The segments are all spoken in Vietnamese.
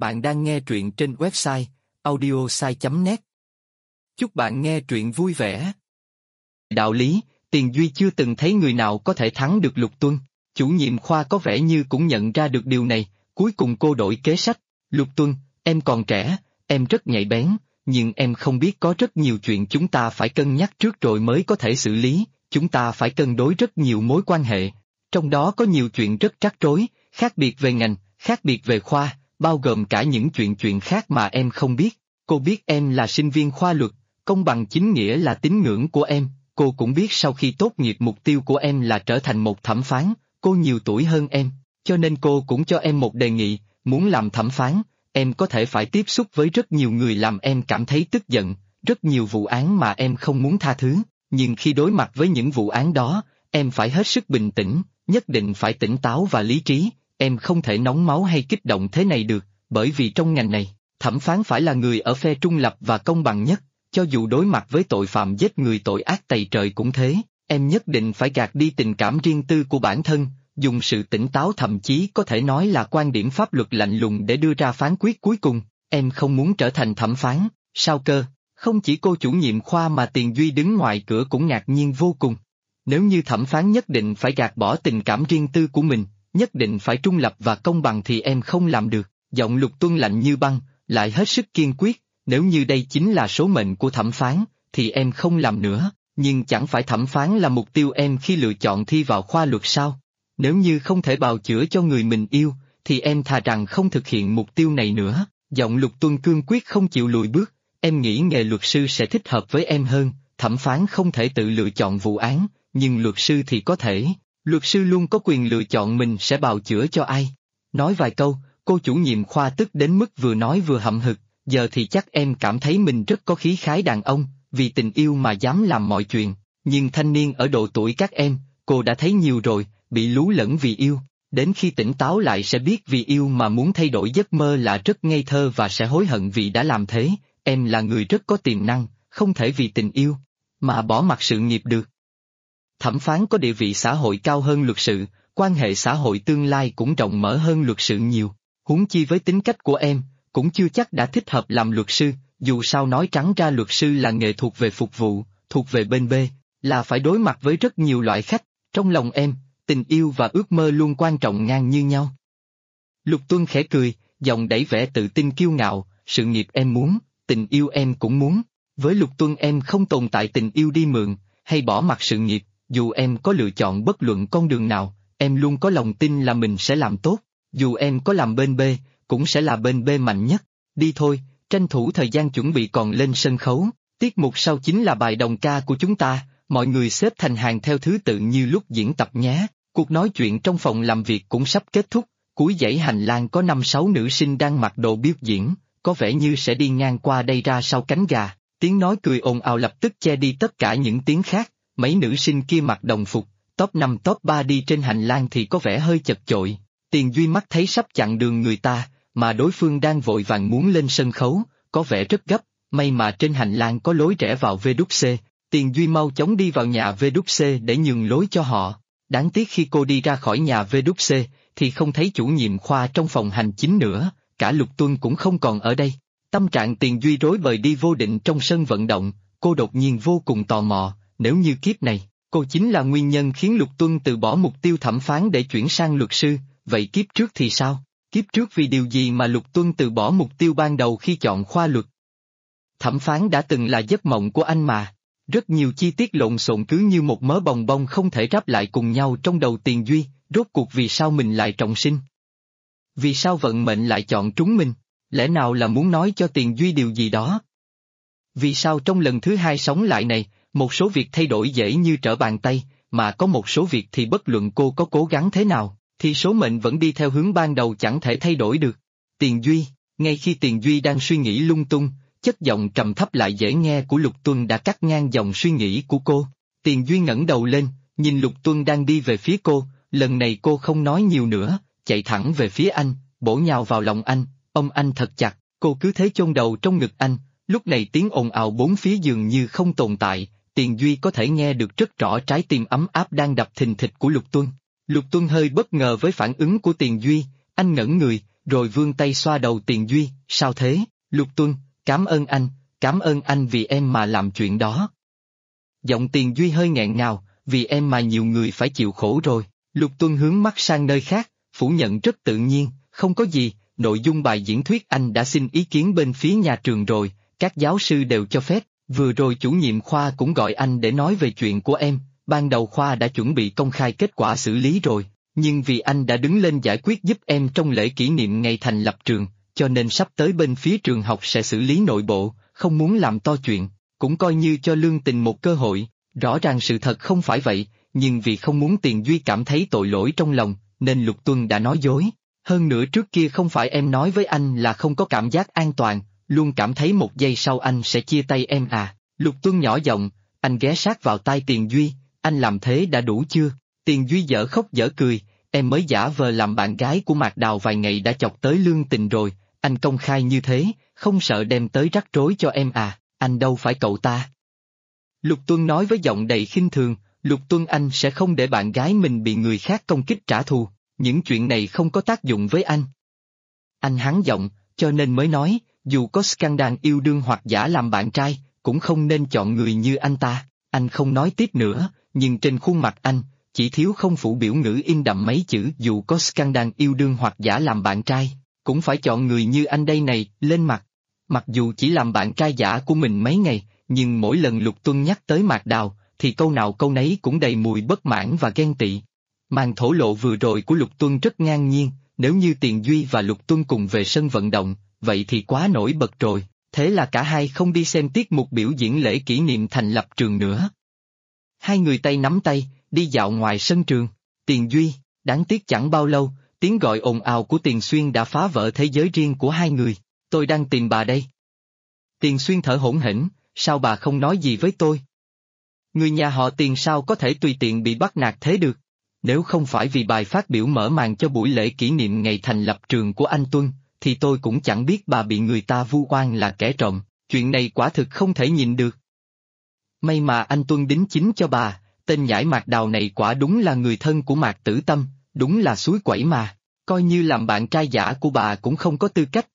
Bạn đang nghe truyện trên website audiosai.net. Chúc bạn nghe truyện vui vẻ. Đạo lý, Tiền Duy chưa từng thấy người nào có thể thắng được Lục Tuân. Chủ nhiệm khoa có vẻ như cũng nhận ra được điều này, cuối cùng cô đổi kế sách. Lục Tuân, em còn trẻ, em rất nhạy bén, nhưng em không biết có rất nhiều chuyện chúng ta phải cân nhắc trước rồi mới có thể xử lý, chúng ta phải cân đối rất nhiều mối quan hệ. Trong đó có nhiều chuyện rất rắc rối, khác biệt về ngành, khác biệt về khoa, bao gồm cả những chuyện khác mà em không biết. Cô biết em là sinh viên khoa luật, công bằng chính nghĩa là tín ngưỡng của em, cô cũng biết sau khi tốt nghiệp mục tiêu của em là trở thành một thẩm phán, cô nhiều tuổi hơn em, cho nên cô cũng cho em một đề nghị, muốn làm thẩm phán, em có thể phải tiếp xúc với rất nhiều người làm em cảm thấy tức giận, rất nhiều vụ án mà em không muốn tha thứ, nhưng khi đối mặt với những vụ án đó, em phải hết sức bình tĩnh, nhất định phải tỉnh táo và lý trí, em không thể nóng máu hay kích động thế này được, bởi vì trong ngành này, thẩm phán phải là người ở phe trung lập và công bằng nhất, cho dù đối mặt với tội phạm giết người tội ác tày trời cũng thế, em nhất định phải gạt đi tình cảm riêng tư của bản thân, dùng sự tỉnh táo thậm chí có thể nói là quan điểm pháp luật lạnh lùng để đưa ra phán quyết cuối cùng, em không muốn trở thành thẩm phán, sao cơ? Không chỉ cô chủ nhiệm khoa mà Tiền Duy đứng ngoài cửa cũng ngạc nhiên vô cùng. Nếu như thẩm phán nhất định phải gạt bỏ tình cảm riêng tư của mình, nhất định phải trung lập và công bằng thì em không làm được, giọng Lục Tuân lạnh như băng, lại hết sức kiên quyết, nếu như đây chính là số mệnh của thẩm phán, thì em không làm nữa, nhưng chẳng phải thẩm phán là mục tiêu em khi lựa chọn thi vào khoa luật sao? Nếu như không thể bào chữa cho người mình yêu, thì em thà rằng không thực hiện mục tiêu này nữa, giọng Lục Tuân cương quyết không chịu lùi bước, em nghĩ nghề luật sư sẽ thích hợp với em hơn, thẩm phán không thể tự lựa chọn vụ án, nhưng luật sư thì có thể, luật sư luôn có quyền lựa chọn mình sẽ bào chữa cho ai. Nói vài câu, cô chủ nhiệm khoa tức đến mức vừa nói vừa hậm hực, giờ thì chắc em cảm thấy mình rất có khí khái đàn ông, vì tình yêu mà dám làm mọi chuyện, nhưng thanh niên ở độ tuổi các em, cô đã thấy nhiều rồi, bị lú lẫn vì yêu, đến khi tỉnh táo lại sẽ biết vì yêu mà muốn thay đổi giấc mơ là rất ngây thơ và sẽ hối hận vì đã làm thế, em là người rất có tiềm năng, không thể vì tình yêu mà bỏ mặc sự nghiệp được. Thẩm phán có địa vị xã hội cao hơn luật sự, quan hệ xã hội tương lai cũng rộng mở hơn luật sự nhiều, huống chi với tính cách của em, cũng chưa chắc đã thích hợp làm luật sư, dù sao nói trắng ra luật sư là nghề thuộc về phục vụ, thuộc về bên B, là phải đối mặt với rất nhiều loại khách, trong lòng em, tình yêu và ước mơ luôn quan trọng ngang như nhau. Lục Tuân khẽ cười, giọng đẩy vẻ tự tin kiêu ngạo, sự nghiệp em muốn, tình yêu em cũng muốn, với Lục Tuân em không tồn tại tình yêu đi mượn, hay bỏ mặc sự nghiệp, dù em có lựa chọn bất luận con đường nào, em luôn có lòng tin là mình sẽ làm tốt, dù em có làm bên B, cũng sẽ là bên B mạnh nhất, đi thôi, tranh thủ thời gian chuẩn bị còn lên sân khấu, tiết mục sau chính là bài đồng ca của chúng ta, mọi người xếp thành hàng theo thứ tự như lúc diễn tập nhé, cuộc nói chuyện trong phòng làm việc cũng sắp kết thúc, cuối dãy hành lang có 5-6 nữ sinh đang mặc đồ biểu diễn, có vẻ như sẽ đi ngang qua đây ra sau cánh gà, tiếng nói cười ồn ào lập tức che đi tất cả những tiếng khác, mấy nữ sinh kia mặc đồng phục, top 5 top 3 đi trên hành lang thì có vẻ hơi chật chội, Tiền Duy mắt thấy sắp chặn đường người ta, mà đối phương đang vội vàng muốn lên sân khấu, có vẻ rất gấp, may mà trên hành lang có lối rẽ vào VWC, Tiền Duy mau chóng đi vào nhà VWC để nhường lối cho họ, đáng tiếc khi cô đi ra khỏi nhà VWC, thì không thấy chủ nhiệm khoa trong phòng hành chính nữa, cả Lục Tuân cũng không còn ở đây. Tâm trạng Tiền Duy rối bời đi vô định trong sân vận động, cô đột nhiên vô cùng tò mò, nếu như kiếp này, cô chính là nguyên nhân khiến Lục Tuân từ bỏ mục tiêu thẩm phán để chuyển sang luật sư, vậy kiếp trước thì sao? Kiếp trước vì điều gì mà Lục Tuân từ bỏ mục tiêu ban đầu khi chọn khoa luật? Thẩm phán đã từng là giấc mộng của anh mà. Rất nhiều chi tiết lộn xộn cứ như một mớ bòng bong không thể ráp lại cùng nhau trong đầu Tiền Duy, rốt cuộc vì sao mình lại trọng sinh? Vì sao vận mệnh lại chọn trúng mình? Lẽ nào là muốn nói cho Tiền Duy điều gì đó? Vì sao trong lần thứ hai sống lại này, một số việc thay đổi dễ như trở bàn tay, mà có một số việc thì bất luận cô có cố gắng thế nào, thì số mệnh vẫn đi theo hướng ban đầu chẳng thể thay đổi được. Tiền Duy, ngay khi Tiền Duy đang suy nghĩ lung tung, chất giọng trầm thấp lại dễ nghe của Lục Tuân đã cắt ngang dòng suy nghĩ của cô. Tiền Duy ngẩng đầu lên, nhìn Lục Tuân đang đi về phía cô, lần này cô không nói nhiều nữa, chạy thẳng về phía anh, bổ nhào vào lòng anh, ôm anh thật chặt, cô cứ thế chôn đầu trong ngực anh, lúc này tiếng ồn ào bốn phía dường như không tồn tại, Tiền Duy có thể nghe được rất rõ trái tim ấm áp đang đập thình thịch của Lục Tuân. Lục Tuân hơi bất ngờ với phản ứng của Tiền Duy, anh ngẩn người, rồi vươn tay xoa đầu Tiền Duy, sao thế, Lục Tuân, cảm ơn anh vì em mà làm chuyện đó. Giọng Tiền Duy hơi nghẹn ngào, vì em mà nhiều người phải chịu khổ rồi. Lục Tuân hướng mắt sang nơi khác, phủ nhận rất tự nhiên, không có gì, nội dung bài diễn thuyết anh đã xin ý kiến bên phía nhà trường rồi, các giáo sư đều cho phép, vừa rồi chủ nhiệm khoa cũng gọi anh để nói về chuyện của em, ban đầu khoa đã chuẩn bị công khai kết quả xử lý rồi, nhưng vì anh đã đứng lên giải quyết giúp em trong lễ kỷ niệm ngày thành lập trường, cho nên sắp tới bên phía trường học sẽ xử lý nội bộ, không muốn làm to chuyện, cũng coi như cho Lương Tình một cơ hội, rõ ràng sự thật không phải vậy, nhưng vì không muốn Tiền Duy cảm thấy tội lỗi trong lòng, nên Lục Tuân đã nói dối. Hơn nữa trước kia không phải em nói với anh là không có cảm giác an toàn, luôn cảm thấy một giây sau anh sẽ chia tay em à. Lục Tuân nhỏ giọng, anh ghé sát vào tai Tiền Duy, anh làm thế đã đủ chưa? Tiền Duy dở khóc dở cười, em mới giả vờ làm bạn gái của Mạc Đào vài ngày đã chọc tới Lương Tình rồi, anh công khai như thế, không sợ đem tới rắc rối cho em à, anh đâu phải cậu ta. Lục Tuân nói với giọng đầy khinh thường, Lục Tuân anh sẽ không để bạn gái mình bị người khác công kích trả thù, những chuyện này không có tác dụng với anh. Anh hắn giọng, cho nên mới nói, dù có scandal yêu đương hoặc giả làm bạn trai, cũng không nên chọn người như anh ta. Anh không nói tiếp nữa, nhưng trên khuôn mặt anh, chỉ thiếu không phủ biểu ngữ in đậm mấy chữ dù có scandal yêu đương hoặc giả làm bạn trai, cũng phải chọn người như anh đây này, lên mặt. Mặc dù chỉ làm bạn trai giả của mình mấy ngày, nhưng mỗi lần Lục Tuân nhắc tới Mạc Đào, thì câu nào câu nấy cũng đầy mùi bất mãn và ghen tị. Màn thổ lộ vừa rồi của Lục Tuân rất ngang nhiên, nếu như Tiền Duy và Lục Tuân cùng về sân vận động, vậy thì quá nổi bật rồi, thế là cả hai không đi xem tiết mục biểu diễn lễ kỷ niệm thành lập trường nữa. Hai người tay nắm tay, đi dạo ngoài sân trường. Tiền Duy, đáng tiếc chẳng bao lâu, tiếng gọi ồn ào của Tiền Xuyên đã phá vỡ thế giới riêng của hai người, tôi đang tìm bà đây. Tiền Xuyên thở hổn hển, sao bà không nói gì với tôi? Người nhà họ Tiền sao có thể tùy tiện bị bắt nạt thế được? Nếu không phải vì bài phát biểu mở màn cho buổi lễ kỷ niệm ngày thành lập trường của anh Tuân, thì tôi cũng chẳng biết bà bị người ta vu oan là kẻ trộm, chuyện này quả thực không thể nhịn được. May mà anh Tuân đính chính cho bà, tên nhãi Mạc Đào này quả đúng là người thân của Mạc Tử Tâm, đúng là suối quẩy mà, coi như làm bạn trai giả của bà cũng không có tư cách.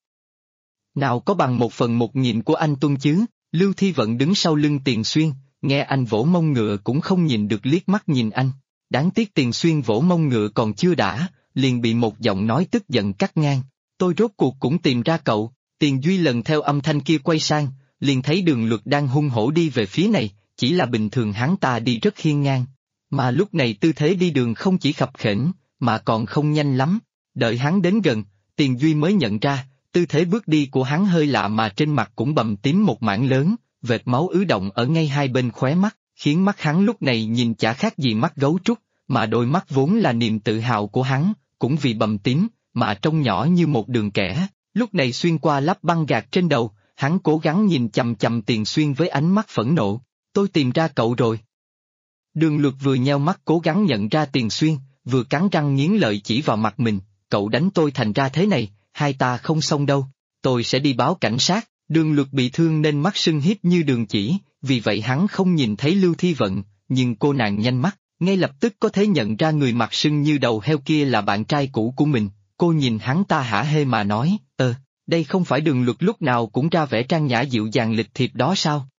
Nào có bằng 1/1000 của anh Tuân chứ, Lưu Thi Vận đứng sau lưng Tiền Xuyên, nghe anh vỗ mông ngựa cũng không nhìn được liếc mắt nhìn anh. Đáng tiếc Tiền Xuyên vỗ mông ngựa còn chưa đã, liền bị một giọng nói tức giận cắt ngang. Tôi rốt cuộc cũng tìm ra cậu. Tiền Duy lần theo âm thanh kia quay sang, liền thấy Đường Luật đang hung hổ đi về phía này, chỉ là bình thường hắn ta đi rất hiên ngang. Mà lúc này tư thế đi đường không chỉ khập khểnh, mà còn không nhanh lắm. Đợi hắn đến gần, Tiền Duy mới nhận ra, tư thế bước đi của hắn hơi lạ mà trên mặt cũng bầm tím một mảng lớn, vệt máu ứ động ở ngay hai bên khóe mắt, khiến mắt hắn lúc này nhìn chả khác gì mắt gấu trúc, mà đôi mắt vốn là niềm tự hào của hắn, cũng vì bầm tím, mà trông nhỏ như một đường kẻ, lúc này xuyên qua lớp băng gạc trên đầu, hắn cố gắng nhìn chằm chằm Tiền Xuyên với ánh mắt phẫn nộ, tôi tìm ra cậu rồi. Đường Luật vừa nheo mắt cố gắng nhận ra Tiền Xuyên, vừa cắn răng nghiến lợi chỉ vào mặt mình, cậu đánh tôi thành ra thế này, hai ta không xong đâu, tôi sẽ đi báo cảnh sát. Đường Luật bị thương nên mắt sưng híp như đường chỉ, vì vậy hắn không nhìn thấy Lưu Thi Vận, nhưng cô nàng nhanh mắt, ngay lập tức có thể nhận ra người mặt sưng như đầu heo kia là bạn trai cũ của mình, cô nhìn hắn ta hả hê mà nói, đây không phải Đường Luật lúc nào cũng ra vẻ trang nhã dịu dàng lịch thiệp đó sao?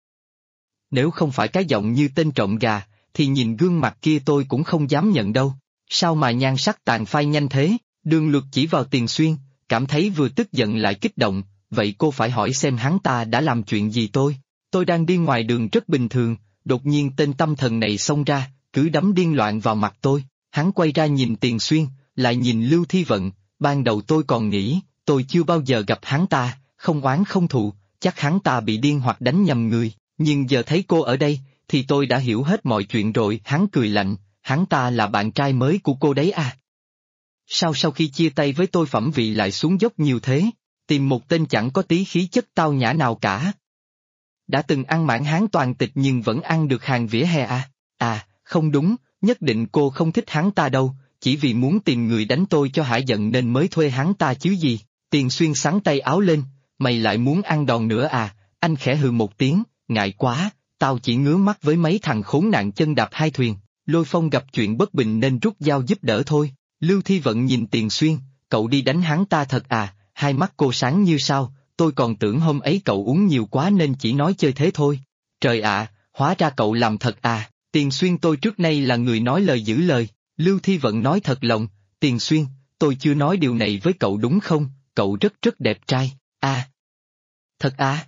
Nếu không phải cái giọng như tên trộm gà, thì nhìn gương mặt kia tôi cũng không dám nhận đâu, sao mà nhan sắc tàn phai nhanh thế? Đường Luật chỉ vào Tiền Xuyên, cảm thấy vừa tức giận lại kích động. Vậy cô phải hỏi xem hắn ta đã làm chuyện gì tôi đang đi ngoài đường rất bình thường, đột nhiên tên tâm thần này xông ra, cứ đấm điên loạn vào mặt tôi, hắn quay ra nhìn Tiền Xuyên, lại nhìn Lưu Thi Vận, ban đầu tôi còn nghĩ, tôi chưa bao giờ gặp hắn ta, không oán không thù, chắc hắn ta bị điên hoặc đánh nhầm người, nhưng giờ thấy cô ở đây, thì tôi đã hiểu hết mọi chuyện rồi, hắn cười lạnh, hắn ta là bạn trai mới của cô đấy à? Sao sau khi chia tay với tôi phẩm vị lại xuống dốc nhiều thế? Tìm một tên chẳng có tí khí chất tao nhã nào cả. Đã từng ăn mãn hán toàn tịch nhưng vẫn ăn được hàng vỉa hè à? À, không đúng, nhất định cô không thích hắn ta đâu, chỉ vì muốn tìm người đánh tôi cho hả giận nên mới thuê hắn ta chứ gì. Tiền Xuyên xắn tay áo lên, mày lại muốn ăn đòn nữa à? Anh khẽ hừ một tiếng, ngại quá, tao chỉ ngứa mắt với mấy thằng khốn nạn chân đạp hai thuyền, Lôi Phong gặp chuyện bất bình nên rút dao giúp đỡ thôi. Lưu Thi Vận nhìn Tiền Xuyên, cậu đi đánh hắn ta thật à? Hai mắt cô sáng như sao, tôi còn tưởng hôm ấy cậu uống nhiều quá nên chỉ nói chơi thế thôi. Trời ạ, hóa ra cậu làm thật à, Tiền Xuyên tôi trước nay là người nói lời giữ lời, Lưu Thi Vận nói thật lòng, Tiền Xuyên, tôi chưa nói điều này với cậu đúng không, cậu rất rất đẹp trai, à. Thật à?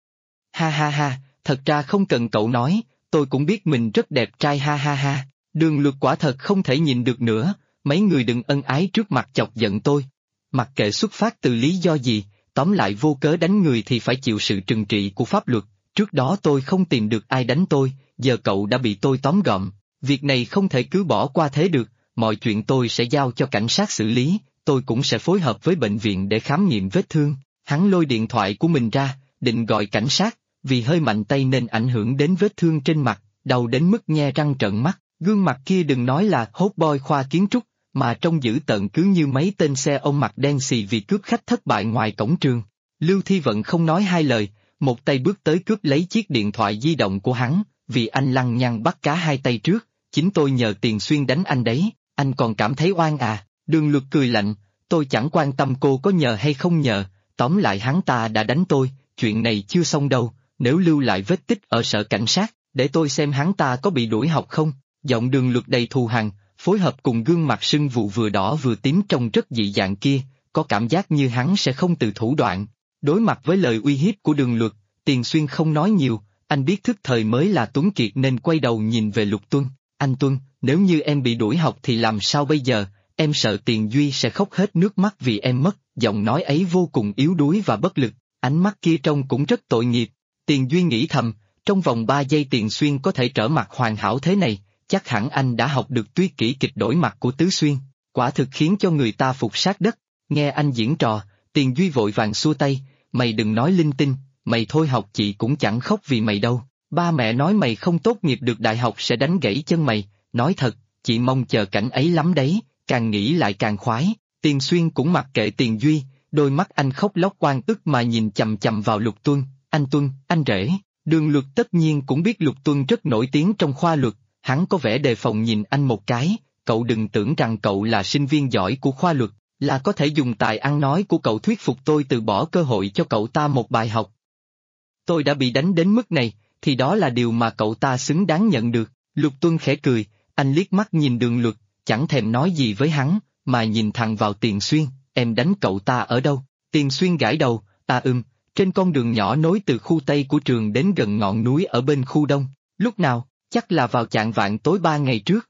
Ha ha ha, thật ra không cần cậu nói, tôi cũng biết mình rất đẹp trai ha ha ha, Đường Luật quả thật không thể nhìn được nữa, mấy người đừng ân ái trước mặt chọc giận tôi. Mặc kệ xuất phát từ lý do gì, tóm lại vô cớ đánh người thì phải chịu sự trừng trị của pháp luật, trước đó tôi không tìm được ai đánh tôi, giờ cậu đã bị tôi tóm gọn, việc này không thể cứ bỏ qua thế được, mọi chuyện tôi sẽ giao cho cảnh sát xử lý, tôi cũng sẽ phối hợp với bệnh viện để khám nghiệm vết thương. Hắn lôi điện thoại của mình ra, định gọi cảnh sát, vì hơi mạnh tay nên ảnh hưởng đến vết thương trên mặt, đau đến mức nhe răng trợn mắt, gương mặt kia đừng nói là hot boy khoa kiến trúc, mà trông dữ tợn cứ như mấy tên xe ôm mặt đen xì vì cướp khách thất bại ngoài cổng trường. Lưu Thi Vận không nói hai lời, một tay bước tới cướp lấy chiếc điện thoại di động của hắn, vì anh lăng nhăng bắt cá hai tay trước, chính tôi nhờ Tiền Xuyên đánh anh đấy, anh còn cảm thấy oan à? Đường Luật cười lạnh, tôi chẳng quan tâm cô có nhờ hay không nhờ, tóm lại hắn ta đã đánh tôi, chuyện này chưa xong đâu, nếu lưu lại vết tích ở sở cảnh sát, để tôi xem hắn ta có bị đuổi học không. Giọng Đường Luật đầy thù hằn, phối hợp cùng gương mặt sưng vụ vừa đỏ vừa tím trông rất dị dạng kia, có cảm giác như hắn sẽ không từ thủ đoạn. Đối mặt với lời uy hiếp của Đường Luật, Tiền Xuyên không nói nhiều, anh biết thức thời mới là Tuấn Kiệt nên quay đầu nhìn về Lục Tuân. Anh Tuân, nếu như em bị đuổi học thì làm sao bây giờ, em sợ Tiền Duy sẽ khóc hết nước mắt vì em mất, giọng nói ấy vô cùng yếu đuối và bất lực, ánh mắt kia trông cũng rất tội nghiệp. Tiền Duy nghĩ thầm, trong vòng 3 giây Tiền Xuyên có thể trở mặt hoàn hảo thế này, chắc hẳn anh đã học được tuyệt kỹ kịch đổi mặt của Tứ Xuyên, quả thực khiến cho người ta phục sát đất. Nghe anh diễn trò, Tiền Duy vội vàng xua tay, mày đừng nói linh tinh, mày thôi học chị cũng chẳng khóc vì mày đâu, ba mẹ nói mày không tốt nghiệp được đại học sẽ đánh gãy chân mày, nói thật, chị mong chờ cảnh ấy lắm đấy, càng nghĩ lại càng khoái. Tiền Xuyên cũng mặc kệ Tiền Duy, đôi mắt anh khóc lóc oan ức mà nhìn chằm chằm vào Lục Tuân, anh Tuân, anh rể. Đường Luật tất nhiên cũng biết Lục Tuân rất nổi tiếng trong khoa luật, hắn có vẻ đề phòng nhìn anh một cái, cậu đừng tưởng rằng cậu là sinh viên giỏi của khoa luật, là có thể dùng tài ăn nói của cậu thuyết phục tôi từ bỏ cơ hội cho cậu ta một bài học. Tôi đã bị đánh đến mức này, thì đó là điều mà cậu ta xứng đáng nhận được. Lục Tuân khẽ cười, anh liếc mắt nhìn Đường Luật, chẳng thèm nói gì với hắn, mà nhìn thẳng vào Tiền Xuyên, em đánh cậu ta ở đâu? Tiền Xuyên gãi đầu, trên con đường nhỏ nối từ khu Tây của trường đến gần ngọn núi ở bên khu Đông. Lúc nào? Chắc là vào chạng vạng tối 3 ngày trước.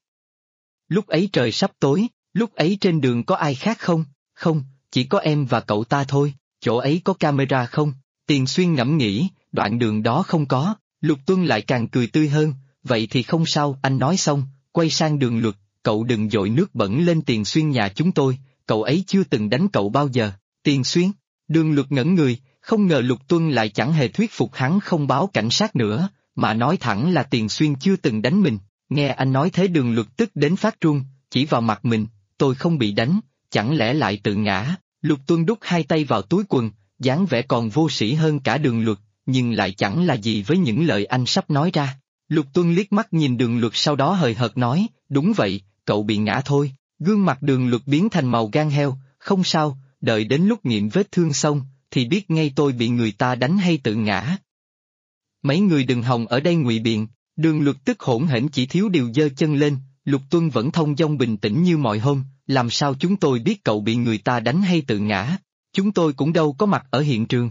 Lúc ấy trời sắp tối, lúc ấy trên đường có ai khác không? Không, chỉ có em và cậu ta thôi, chỗ ấy có camera không? Tiền Xuyên ngẫm nghĩ, đoạn đường đó không có, Lục Tuân lại càng cười tươi hơn, vậy thì không sao, anh nói xong, quay sang Đường Luật, cậu đừng dội nước bẩn lên Tiền Xuyên nhà chúng tôi, cậu ấy chưa từng đánh cậu bao giờ. Tiền Xuyên, Đường Luật ngẩn người, không ngờ Lục Tuân lại chẳng hề thuyết phục hắn không báo cảnh sát nữa, mà nói thẳng là Tiền Xuyên chưa từng đánh mình. Nghe anh nói thế Đường Luật tức đến phát run, chỉ vào mặt mình, tôi không bị đánh, chẳng lẽ lại tự ngã? Lục Tuân đút hai tay vào túi quần, dáng vẻ còn vô sĩ hơn cả Đường Luật, nhưng lại chẳng là gì với những lời anh sắp nói ra. Lục Tuân liếc mắt nhìn Đường Luật sau đó hời hợt nói, đúng vậy, cậu bị ngã thôi. Gương mặt Đường Luật biến thành màu gan heo, không sao, đợi đến lúc nghiệm vết thương xong, thì biết ngay tôi bị người ta đánh hay tự ngã. Mấy người đừng hòng ở đây ngụy biện. Đường Luật tức hỗn hển chỉ thiếu điều giơ chân lên, Lục Tuân vẫn thông dong bình tĩnh như mọi hôm, làm sao chúng tôi biết cậu bị người ta đánh hay tự ngã, chúng tôi cũng đâu có mặt ở hiện trường.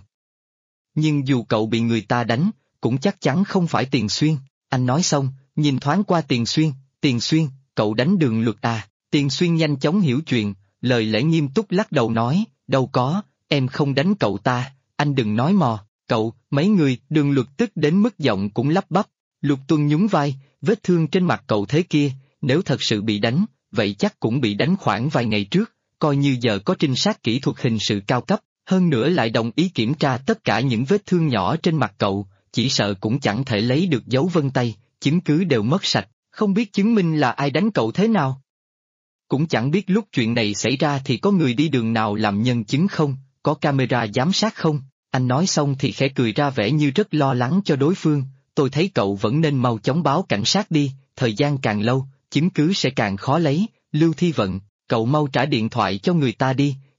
Nhưng dù cậu bị người ta đánh, cũng chắc chắn không phải Tiền Xuyên, anh nói xong, nhìn thoáng qua Tiền Xuyên, cậu đánh Đường Luật à? Tiền Xuyên nhanh chóng hiểu chuyện, lời lẽ nghiêm túc lắc đầu nói, đâu có, em không đánh cậu ta, anh đừng nói mò, cậu, mấy người, Đường Luật tức đến mức giọng cũng lắp bắp. Lục Tuân nhún vai, vết thương trên mặt cậu thế kia, nếu thật sự bị đánh, vậy chắc cũng bị đánh khoảng vài ngày trước, coi như giờ có trinh sát kỹ thuật hình sự cao cấp, hơn nữa lại đồng ý kiểm tra tất cả những vết thương nhỏ trên mặt cậu, chỉ sợ cũng chẳng thể lấy được dấu vân tay, chứng cứ đều mất sạch, không biết chứng minh là ai đánh cậu thế nào. Cũng chẳng biết lúc chuyện này xảy ra thì có người đi đường nào làm nhân chứng không, có camera giám sát không, anh nói xong thì khẽ cười ra vẻ như rất lo lắng cho đối phương. Tôi thấy cậu vẫn nên mau chóng báo cảnh sát đi, thời gian càng lâu, chứng cứ sẽ càng khó lấy. Lưu Thi Vận, cậu mau trả điện thoại cho người ta đi,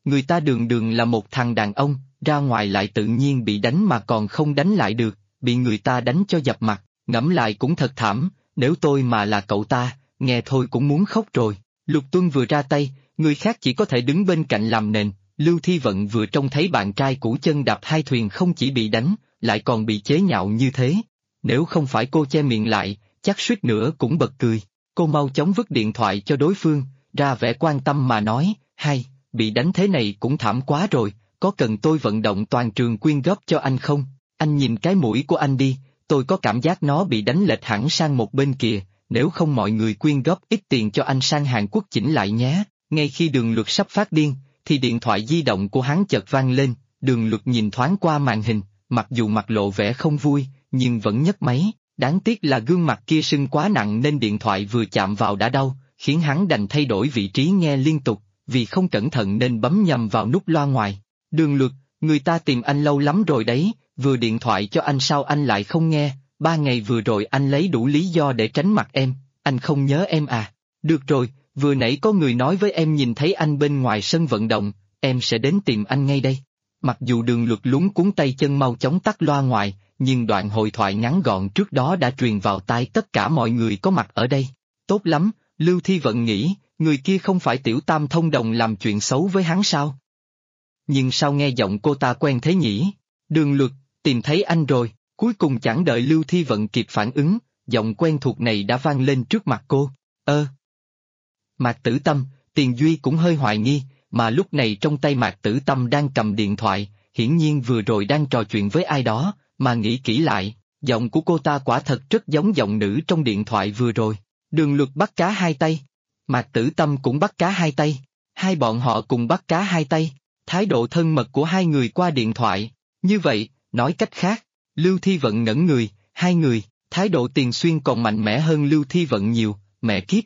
người ta đường đường là một thằng đàn ông, ra ngoài lại tự nhiên bị đánh mà còn không đánh lại được, bị người ta đánh cho dập mặt, ngẫm lại cũng thật thảm, nếu tôi mà là cậu ta, nghe thôi cũng muốn khóc rồi. Lục Tuân vừa ra tay, người khác chỉ có thể đứng bên cạnh làm nền, Lưu Thi Vận vừa trông thấy bạn trai cũ chân đạp hai thuyền không chỉ bị đánh, lại còn bị chế nhạo như thế. Nếu không phải cô che miệng lại, chắc suýt nữa cũng bật cười. Cô mau chóng vứt điện thoại cho đối phương, ra vẻ quan tâm mà nói, hay, bị đánh thế này cũng thảm quá rồi, có cần tôi vận động toàn trường quyên góp cho anh không? Anh nhìn cái mũi của anh đi, tôi có cảm giác nó bị đánh lệch hẳn sang một bên kìa, nếu không mọi người quyên góp ít tiền cho anh sang Hàn Quốc chỉnh lại nhé. Ngay khi Đường Luật sắp phát điên, thì điện thoại di động của hắn chợt vang lên, Đường Luật nhìn thoáng qua màn hình, mặc dù mặt lộ vẻ không vui, nhưng vẫn nhấc máy, đáng tiếc là gương mặt kia sưng quá nặng nên điện thoại vừa chạm vào đã đau, khiến hắn đành thay đổi vị trí nghe liên tục, vì không cẩn thận nên bấm nhầm vào nút loa ngoài. Đường Luật, người ta tìm anh lâu lắm rồi đấy, vừa điện thoại cho anh sao anh lại không nghe, 3 ngày vừa rồi anh lấy đủ lý do để tránh mặt em, anh không nhớ em à? Được rồi, vừa nãy có người nói với em nhìn thấy anh bên ngoài sân vận động, em sẽ đến tìm anh ngay đây. Mặc dù Đường Luật lúng cuống tay chân mau chóng tắt loa ngoài, nhưng đoạn hội thoại ngắn gọn trước đó đã truyền vào tai tất cả mọi người có mặt ở đây. Tốt lắm, Lưu Thi Vận nghĩ, người kia không phải Tiểu Tam thông đồng làm chuyện xấu với hắn sao? Nhưng sao nghe giọng cô ta quen thế nhỉ? Đường Luật, tìm thấy anh rồi, cuối cùng chẳng đợi Lưu Thi Vận kịp phản ứng, giọng quen thuộc này đã vang lên trước mặt cô. Mạc Tử Tâm, Tiền Duy cũng hơi hoài nghi, mà lúc này trong tay Mạc Tử Tâm đang cầm điện thoại, hiển nhiên vừa rồi đang trò chuyện với ai đó, mà nghĩ kỹ lại, giọng của cô ta quả thật rất giống giọng nữ trong điện thoại vừa rồi. Đường Luật bắt cá hai tay, Mạc Tử Tâm cũng bắt cá hai tay, hai bọn họ cùng bắt cá hai tay, thái độ thân mật của hai người qua điện thoại, như vậy, nói cách khác, Lưu Thi Vận ngẩn người, hai người, thái độ Tiền Xuyên còn mạnh mẽ hơn Lưu Thi Vận nhiều, mẹ kiếp.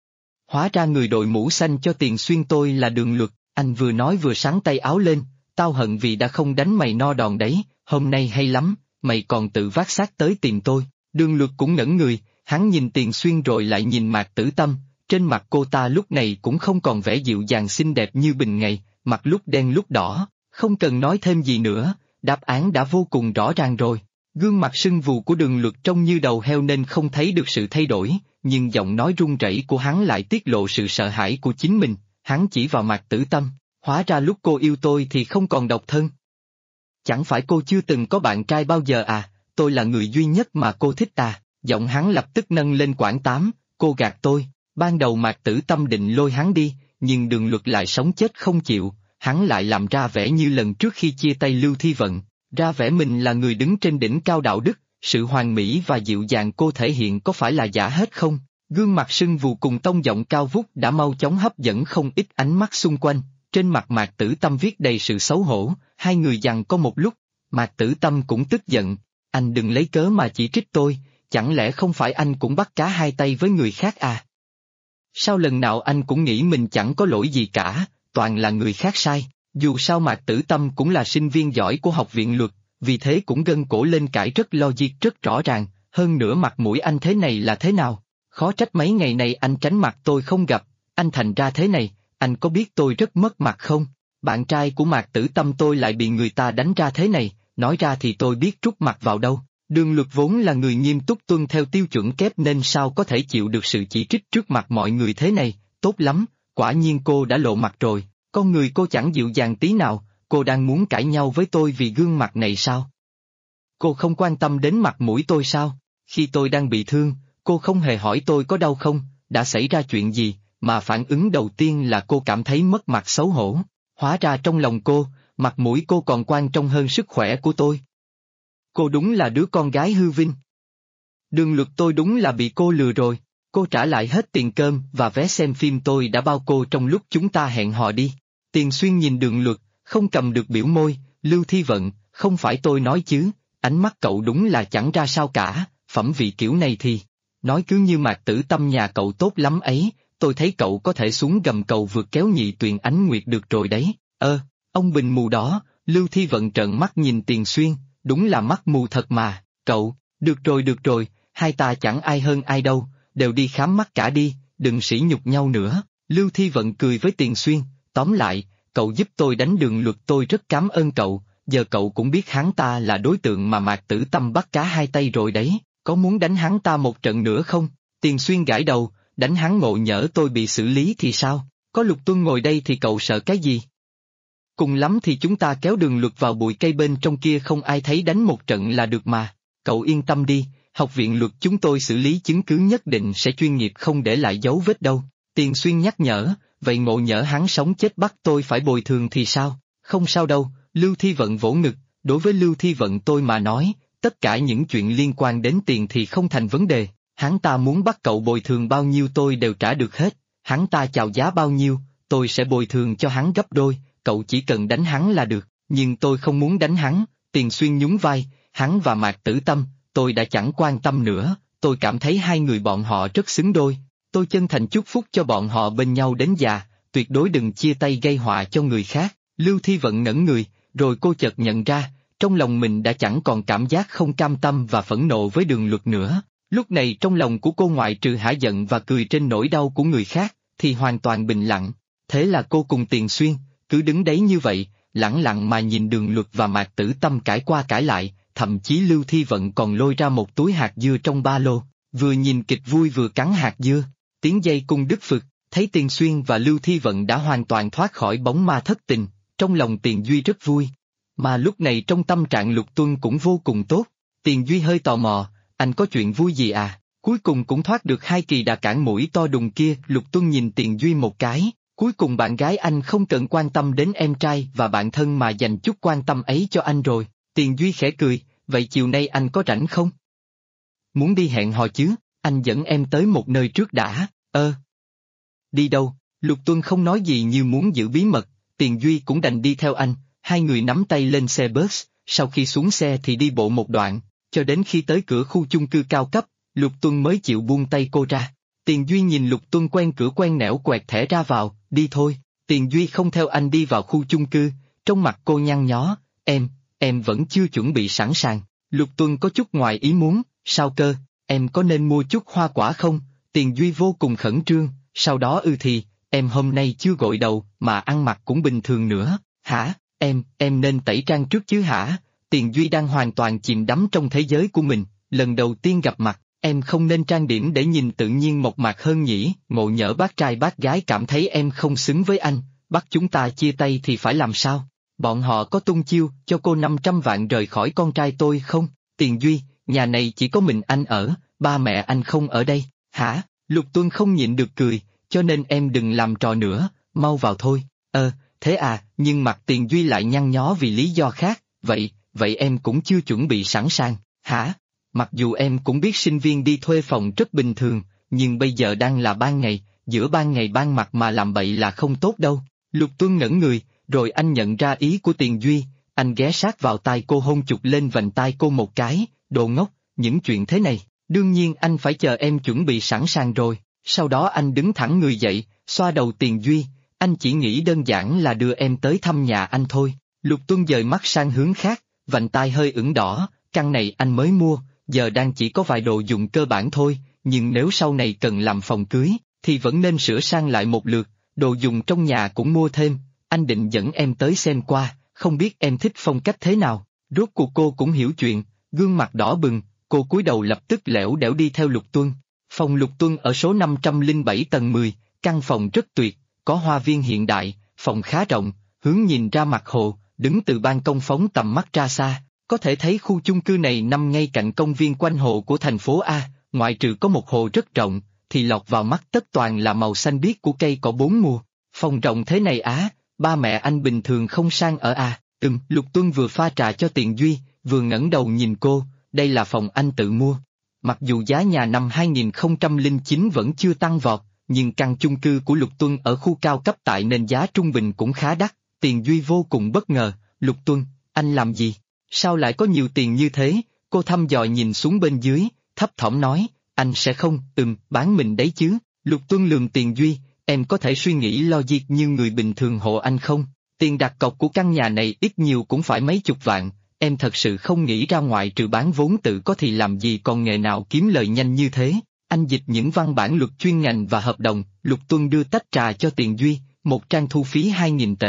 Hóa ra người đội mũ xanh cho Tiền Xuyên tôi là Đường Luật, anh vừa nói vừa xắn tay áo lên, tao hận vì đã không đánh mày no đòn đấy, hôm nay hay lắm, mày còn tự vác xác tới tìm tôi. Đường Luật cũng ngẩn người, hắn nhìn Tiền Xuyên rồi lại nhìn Mạc Tử Tâm, trên mặt cô ta lúc này cũng không còn vẻ dịu dàng xinh đẹp như bình ngày, mặt lúc đen lúc đỏ, không cần nói thêm gì nữa, đáp án đã vô cùng rõ ràng rồi. Gương mặt sưng vù của Đường Luật trông như đầu heo nên không thấy được sự thay đổi, nhưng giọng nói run rẩy của hắn lại tiết lộ sự sợ hãi của chính mình, hắn chỉ vào Mạc Tử Tâm, hóa ra lúc cô yêu tôi thì không còn độc thân. Chẳng phải cô chưa từng có bạn trai bao giờ à, tôi là người duy nhất mà cô thích à, giọng hắn lập tức nâng lên quãng 8, cô gạt tôi, ban đầu Mạc Tử Tâm định lôi hắn đi, nhưng Đường Luật lại sống chết không chịu, hắn lại làm ra vẻ như lần trước khi chia tay Lưu Thi Vận, ra vẻ mình là người đứng trên đỉnh cao đạo đức, sự hoàn mỹ và dịu dàng cô thể hiện có phải là giả hết không? Gương mặt sưng vù cùng tông giọng cao vút đã mau chóng hấp dẫn không ít ánh mắt xung quanh, trên mặt Mạc Tử Tâm viết đầy sự xấu hổ, hai người giằng có một lúc, Mạc Tử Tâm cũng tức giận, anh đừng lấy cớ mà chỉ trích tôi, chẳng lẽ không phải anh cũng bắt cá hai tay với người khác à? Sao lần nào anh cũng nghĩ mình chẳng có lỗi gì cả, toàn là người khác sai, dù sao Mạc Tử Tâm cũng là sinh viên giỏi của học viện luật, vì thế cũng gân cổ lên cãi rất logic rất rõ ràng, hơn nữa mặt mũi anh thế này là thế nào? Khó trách mấy ngày này anh tránh mặt tôi không gặp, anh thành ra thế này, anh có biết tôi rất mất mặt không? Bạn trai của Mạc Tử Tâm tôi lại bị người ta đánh ra thế này, nói ra thì tôi biết trút mặt vào đâu. Đường Luật vốn là người nghiêm túc tuân theo tiêu chuẩn kép nên sao có thể chịu được sự chỉ trích trước mặt mọi người thế này, tốt lắm, quả nhiên cô đã lộ mặt rồi, con người cô chẳng dịu dàng tí nào, cô đang muốn cãi nhau với tôi vì gương mặt này sao? Cô không quan tâm đến mặt mũi tôi sao? Khi tôi đang bị thương, cô không hề hỏi tôi có đau không, đã xảy ra chuyện gì, mà phản ứng đầu tiên là cô cảm thấy mất mặt xấu hổ. Hóa ra trong lòng cô, mặt mũi cô còn quan trọng hơn sức khỏe của tôi. Cô đúng là đứa con gái hư vinh. Đường Luật tôi đúng là bị cô lừa rồi, cô trả lại hết tiền cơm và vé xem phim tôi đã bao cô trong lúc chúng ta hẹn hò đi. Tiền Xuyên nhìn Đường Luật, không cầm được biểu môi, Lưu Thi Vận, không phải tôi nói chứ, ánh mắt cậu đúng là chẳng ra sao cả, phẩm vị kiểu này thì, nói cứ như Mạc Tử Tâm nhà cậu tốt lắm ấy, tôi thấy cậu có thể xuống gầm cầu vượt kéo Nhị Tuyền Ánh Nguyệt được rồi đấy. Ông bình mù đó, Lưu Thi Vận trợn mắt nhìn Tiền Xuyên, đúng là mắt mù thật mà, cậu, được rồi, hai ta chẳng ai hơn ai đâu, đều đi khám mắt cả đi, đừng sỉ nhục nhau nữa. Lưu Thi Vận cười với Tiền Xuyên, tóm lại, cậu giúp tôi đánh Đường Luật tôi rất cảm ơn cậu, giờ cậu cũng biết hắn ta là đối tượng mà Mạc Tử Tâm bắt cá hai tay rồi đấy, có muốn đánh hắn ta một trận nữa không? Tiền Xuyên gãi đầu, đánh hắn ngộ nhỡ tôi bị xử lý thì sao? Có Lục Tuân ngồi đây thì cậu sợ cái gì? Cùng lắm thì chúng ta kéo Đường Luật vào bụi cây bên trong kia không ai thấy đánh một trận là được mà. Cậu yên tâm đi, học viện luật chúng tôi xử lý chứng cứ nhất định sẽ chuyên nghiệp không để lại dấu vết đâu. Tiền Xuyên nhắc nhở, vậy ngộ nhỡ hắn sống chết bắt tôi phải bồi thường thì sao? Không sao đâu, Lưu Thi Vận vỗ ngực, đối với Lưu Thi Vận tôi mà nói, tất cả những chuyện liên quan đến tiền thì không thành vấn đề, hắn ta muốn bắt cậu bồi thường bao nhiêu tôi đều trả được hết, hắn ta chào giá bao nhiêu, tôi sẽ bồi thường cho hắn gấp đôi, cậu chỉ cần đánh hắn là được, nhưng tôi không muốn đánh hắn. Tiền Xuyên nhún vai, hắn và Mạc Tử Tâm, tôi đã chẳng quan tâm nữa, tôi cảm thấy hai người bọn họ rất xứng đôi, tôi chân thành chúc phúc cho bọn họ bên nhau đến già, tuyệt đối đừng chia tay gây họa cho người khác. Lưu Thi Vận ngẩn người, rồi cô chợt nhận ra, trong lòng mình đã chẳng còn cảm giác không cam tâm và phẫn nộ với Đường Luật nữa, lúc này trong lòng của cô ngoại trừ hả giận và cười trên nỗi đau của người khác, thì hoàn toàn bình lặng, thế là cô cùng Tiền Xuyên, cứ đứng đấy như vậy, lẳng lặng mà nhìn Đường Luật và Mạc Tử Tâm cãi qua cãi lại, thậm chí Lưu Thi Vận còn lôi ra một túi hạt dưa trong ba lô, vừa nhìn kịch vui vừa cắn hạt dưa, tiếng dây cung đứt phực, thấy Tiền Xuyên và Lưu Thi Vận đã hoàn toàn thoát khỏi bóng ma thất tình, trong lòng Tiền Duy rất vui. Mà lúc này trong tâm trạng Lục Tuân cũng vô cùng tốt, Tiền Duy hơi tò mò, anh có chuyện vui gì à, cuối cùng cũng thoát được hai kỳ đà cản mũi to đùng kia. Lục Tuân nhìn Tiền Duy một cái, cuối cùng bạn gái anh không cần bạn tâm đến em trai và bạn thân mà dành chút quan tâm ấy cho anh rồi. Tiền Duy khẽ cười, vậy chiều nay anh có rảnh không? Muốn đi hẹn hò chứ, anh dẫn em tới một nơi trước đã. Đi đâu? Lục Tuân không nói gì như muốn giữ bí mật, Tiền Duy cũng đành đi theo anh, hai người nắm tay lên xe bus, sau khi xuống xe thì đi bộ một đoạn, cho đến khi tới cửa khu chung cư cao cấp, Lục Tuân mới chịu buông tay cô ra. Tiền Duy nhìn Lục Tuân quen cửa quen nẻo quẹt thẻ ra vào, đi thôi. Tiền Duy không theo anh đi vào khu chung cư, trong mặt cô nhăn nhó, em vẫn chưa chuẩn bị sẵn sàng. Lục Tuân có chút ngoài ý muốn, sao cơ, em có nên mua chút hoa quả không? Tiền Duy vô cùng khẩn trương, sau đó thì, em hôm nay chưa gội đầu mà ăn mặc cũng bình thường nữa, hả, em nên tẩy trang trước chứ hả? Tiền Duy đang hoàn toàn chìm đắm trong thế giới của mình, lần đầu tiên gặp mặt, em không nên trang điểm để nhìn tự nhiên mộc mạc hơn nhỉ, ngộ nhỡ bác trai bác gái cảm thấy em không xứng với anh, bắt chúng ta chia tay thì phải làm sao? Bọn họ có tung chiêu cho cô 500 vạn rời khỏi con trai tôi không? Tiền Duy, nhà này chỉ có mình anh ở, ba mẹ anh không ở đây, hả? Lục Tuân không nhịn được cười, cho nên em đừng làm trò nữa, mau vào thôi. Thế à, nhưng mặt Tiền Duy lại nhăn nhó vì lý do khác, vậy em cũng chưa chuẩn bị sẵn sàng, hả? Mặc dù em cũng biết sinh viên đi thuê phòng rất bình thường, nhưng bây giờ đang là ban ngày, giữa ban ngày ban mặt mà làm bậy là không tốt đâu. Lục Tuân ngẩn người, rồi anh nhận ra ý của Tiền Duy, anh ghé sát vào tai cô hôn chụp lên vành tai cô một cái, đồ ngốc, những chuyện thế này, đương nhiên anh phải chờ em chuẩn bị sẵn sàng rồi. Sau đó anh đứng thẳng người dậy, xoa đầu Tiền Duy, anh chỉ nghĩ đơn giản là đưa em tới thăm nhà anh thôi. Lục Tuân dời mắt sang hướng khác, vành tai hơi ửng đỏ, căn này anh mới mua, giờ đang chỉ có vài đồ dùng cơ bản thôi, nhưng nếu sau này cần làm phòng cưới, thì vẫn nên sửa sang lại một lượt, đồ dùng trong nhà cũng mua thêm, anh định dẫn em tới xem qua, không biết em thích phong cách thế nào. Rốt cuộc cô cũng hiểu chuyện, gương mặt đỏ bừng, cô cúi đầu lập tức lẻo đẻo đi theo Lục Tuân. Phòng Lục Tuân ở số 507 tầng 10, căn phòng rất tuyệt, có hoa viên hiện đại, phòng khá rộng, hướng nhìn ra mặt hồ, đứng từ ban công phóng tầm mắt ra xa, có thể thấy khu chung cư này nằm ngay cạnh công viên quanh hồ của thành phố A, ngoại trừ có một hồ rất rộng, thì lọt vào mắt tất toàn là màu xanh biếc của cây cỏ bốn mùa. Phòng rộng thế này á, ba mẹ anh bình thường không sang ở à? Lục Tuân vừa pha trà cho Tiền Duy, vừa ngẩng đầu nhìn cô, đây là phòng anh tự mua. Mặc dù giá nhà năm 2009 vẫn chưa tăng vọt, nhưng căn chung cư của Lục Tuân ở khu cao cấp tại nên giá trung bình cũng khá đắt. Tiền Duy vô cùng bất ngờ, Lục Tuân, anh làm gì? Sao lại có nhiều tiền như thế? Cô thăm dò nhìn xuống bên dưới, thấp thỏm nói, anh sẽ không, bán mình đấy chứ. Lục Tuân lườm Tiền Duy, em có thể suy nghĩ logic như người bình thường hộ anh không? Tiền đặt cọc của căn nhà này ít nhiều cũng phải mấy chục vạn, em thật sự không nghĩ ra ngoại trừ bán vốn tự có thì làm gì còn nghề nào kiếm lời nhanh như thế. Anh dịch những văn bản luật chuyên ngành và hợp đồng, Lục Tuân đưa tách trà cho Tiền Duy, một trang thu phí 2.000 tệ,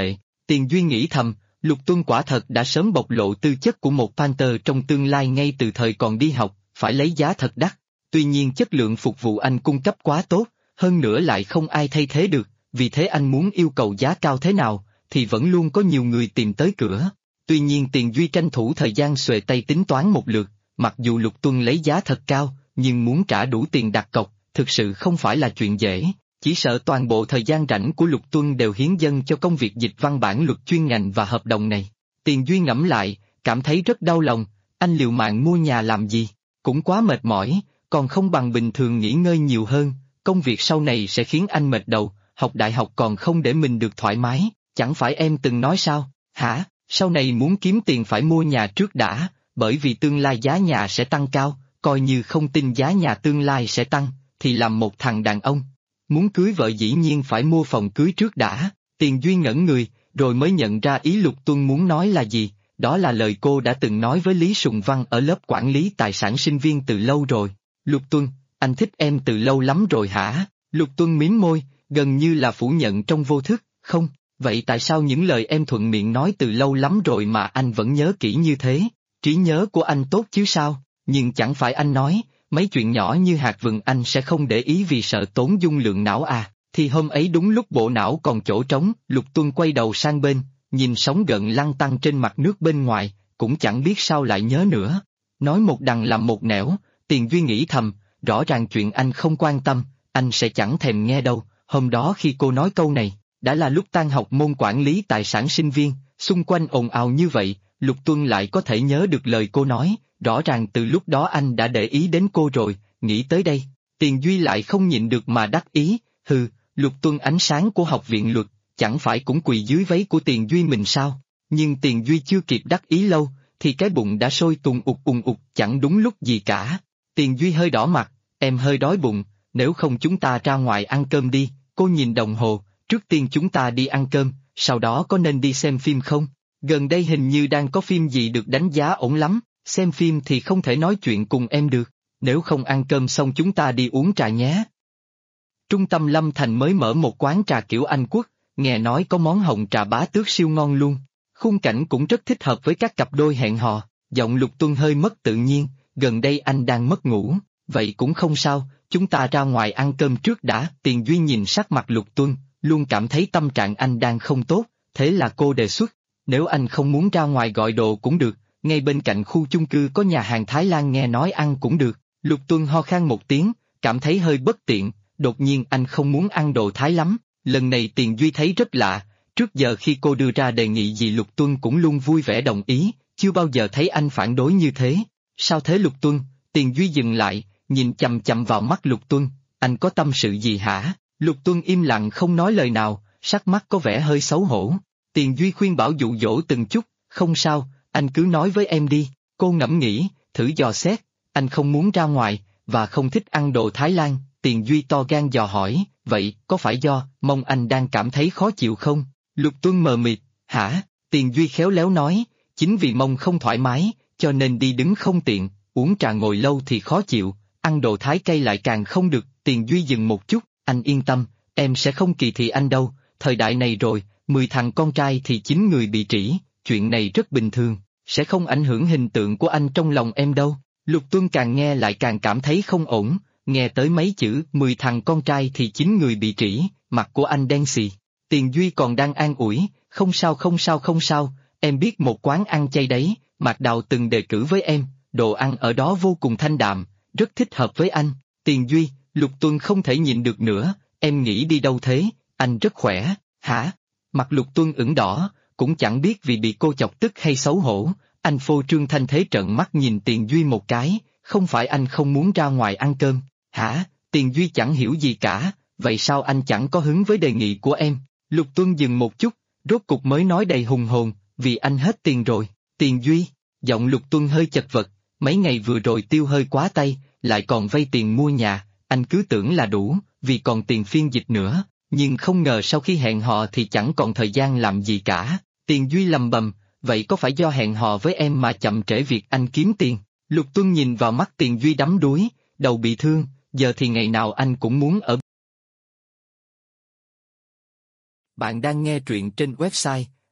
Tiền Duy nghĩ thầm, Lục Tuân quả thật đã sớm bộc lộ tư chất của một Panther trong tương lai ngay từ thời còn đi học, phải lấy giá thật đắt. Tuy nhiên chất lượng phục vụ anh cung cấp quá tốt, hơn nữa lại không ai thay thế được, vì thế anh muốn yêu cầu giá cao thế nào, thì vẫn luôn có nhiều người tìm tới cửa. Tuy nhiên Tiền Duy tranh thủ thời gian xuề tay tính toán một lượt, mặc dù Lục Tuân lấy giá thật cao, nhưng muốn trả đủ tiền đặt cọc, thực sự không phải là chuyện dễ. Chỉ sợ toàn bộ thời gian rảnh của Lục Tuân đều hiến dâng cho công việc dịch văn bản luật chuyên ngành và hợp đồng này. Tiền Duy ngẫm lại, cảm thấy rất đau lòng, anh liều mạng mua nhà làm gì, cũng quá mệt mỏi, còn không bằng bình thường nghỉ ngơi nhiều hơn, công việc sau này sẽ khiến anh mệt đầu, học đại học còn không để mình được thoải mái, chẳng phải em từng nói sao, hả, sau này muốn kiếm tiền phải mua nhà trước đã, bởi vì tương lai giá nhà sẽ tăng cao, coi như không tin giá nhà tương lai sẽ tăng, thì làm một thằng đàn ông. Muốn cưới vợ dĩ nhiên phải mua phòng cưới trước đã. Tiền Duy ngẩn người, rồi mới nhận ra ý Lục Tuân muốn nói là gì, đó là lời cô đã từng nói với Lý Sùng Văn ở lớp quản lý tài sản sinh viên từ lâu rồi. Lục Tuân, anh thích em từ lâu lắm rồi hả? Lục Tuân mím môi, gần như là phủ nhận trong vô thức, không, vậy tại sao những lời em thuận miệng nói từ lâu lắm rồi mà anh vẫn nhớ kỹ như thế? Trí nhớ của anh tốt chứ sao, nhưng chẳng phải anh nói, mấy chuyện nhỏ như hạt vừng anh sẽ không để ý vì sợ tốn dung lượng não à, thì hôm ấy đúng lúc bộ não còn chỗ trống, Lục Tuân quay đầu sang bên, nhìn sóng gợn lăn tăn trên mặt nước bên ngoài, cũng chẳng biết sao lại nhớ nữa. Nói một đằng làm một nẻo, Tiền Duy nghĩ thầm, rõ ràng chuyện anh không quan tâm, anh sẽ chẳng thèm nghe đâu, hôm đó khi cô nói câu này, đã là lúc tan học môn quản lý tài sản sinh viên, xung quanh ồn ào như vậy, Lục Tuân lại có thể nhớ được lời cô nói. Rõ ràng từ lúc đó anh đã để ý đến cô rồi, nghĩ tới đây, Tiền Duy lại không nhịn được mà đắc ý, hừ, Lục Tuân ánh sáng của học viện luật, chẳng phải cũng quỳ dưới váy của Tiền Duy mình sao? Nhưng Tiền Duy chưa kịp đắc ý lâu, thì cái bụng đã sôi ùn ụt chẳng đúng lúc gì cả. Tiền Duy hơi đỏ mặt, em hơi đói bụng, nếu không chúng ta ra ngoài ăn cơm đi, cô nhìn đồng hồ, trước tiên chúng ta đi ăn cơm, sau đó có nên đi xem phim không? Gần đây hình như đang có phim gì được đánh giá ổn lắm. Xem phim thì không thể nói chuyện cùng em được, nếu không ăn cơm xong chúng ta đi uống trà nhé. Trung tâm Lâm Thành mới mở một quán trà kiểu Anh Quốc, nghe nói có món hồng trà Bá Tước siêu ngon luôn. Khung cảnh cũng rất thích hợp với các cặp đôi hẹn hò, giọng Lục Tuân hơi mất tự nhiên, gần đây anh đang mất ngủ, vậy cũng không sao, chúng ta ra ngoài ăn cơm trước đã. Tiền Duy nhìn sắc mặt Lục Tuân, luôn cảm thấy tâm trạng anh đang không tốt, thế là cô đề xuất, nếu anh không muốn ra ngoài gọi đồ cũng được. Ngay bên cạnh khu chung cư có nhà hàng Thái Lan nghe nói ăn cũng được. Lục Tuân ho khan một tiếng, cảm thấy hơi bất tiện, đột nhiên anh không muốn ăn đồ Thái lắm. Lần này Tiền Duy thấy rất lạ, trước giờ khi cô đưa ra đề nghị gì Lục Tuân cũng luôn vui vẻ đồng ý, chưa bao giờ thấy anh phản đối như thế. Sao thế Lục Tuân? Tiền Duy dừng lại, nhìn chằm chằm vào mắt Lục Tuân, anh có tâm sự gì hả? Lục Tuân im lặng không nói lời nào, sắc mắt có vẻ hơi xấu hổ. Tiền Duy khuyên bảo dụ dỗ từng chút, không sao. Anh cứ nói với em đi, cô ngẫm nghĩ, thử dò xét, anh không muốn ra ngoài, và không thích ăn đồ Thái Lan. Tiền Duy to gan dò hỏi, vậy có phải do mong anh đang cảm thấy khó chịu không? Lục Tuân mờ mịt, hả? Tiền Duy khéo léo nói, chính vì mông không thoải mái, cho nên đi đứng không tiện, uống trà ngồi lâu thì khó chịu, ăn đồ Thái cay lại càng không được. Tiền Duy dừng một chút, anh yên tâm, em sẽ không kỳ thị anh đâu, thời đại này rồi, 10 thằng con trai thì 9 người bị trĩ. Chuyện này rất bình thường, sẽ không ảnh hưởng hình tượng của anh trong lòng em đâu. Lục Tuân càng nghe lại càng cảm thấy không ổn, nghe tới mấy chữ 10 thằng con trai thì 9 người bị trĩ, mặt của anh đen xì. Tiền Duy còn đang an ủi, không sao không sao không sao, em biết một quán ăn chay đấy, Mạc Đào từng đề cử với em, đồ ăn ở đó vô cùng thanh đạm, rất thích hợp với anh. Tiền Duy, Lục Tuân không thể nhịn được nữa, em nghĩ đi đâu thế, anh rất khỏe, hả? Mặt Lục Tuân ửng đỏ. Cũng chẳng biết vì bị cô chọc tức hay xấu hổ, anh phô trương thanh thế trợn mắt nhìn Tiền Duy một cái, không phải anh không muốn ra ngoài ăn cơm, hả? Tiền Duy chẳng hiểu gì cả, vậy sao anh chẳng có hứng với đề nghị của em? Lục Tuân dừng một chút, rốt cục mới nói đầy hùng hồn, vì anh hết tiền rồi. Tiền Duy, giọng Lục Tuân hơi chật vật, mấy ngày vừa rồi tiêu hơi quá tay, lại còn vay tiền mua nhà, anh cứ tưởng là đủ, vì còn tiền phiên dịch nữa, nhưng không ngờ sau khi hẹn hò thì chẳng còn thời gian làm gì cả. Tiền Duy lầm bầm, vậy có phải do hẹn hò với em mà chậm trễ việc anh kiếm tiền? Lục Tuân nhìn vào mắt Tiền Duy đắm đuối, đầu bị thương, giờ thì ngày nào anh cũng muốn ở. Bạn đang nghe truyện trên website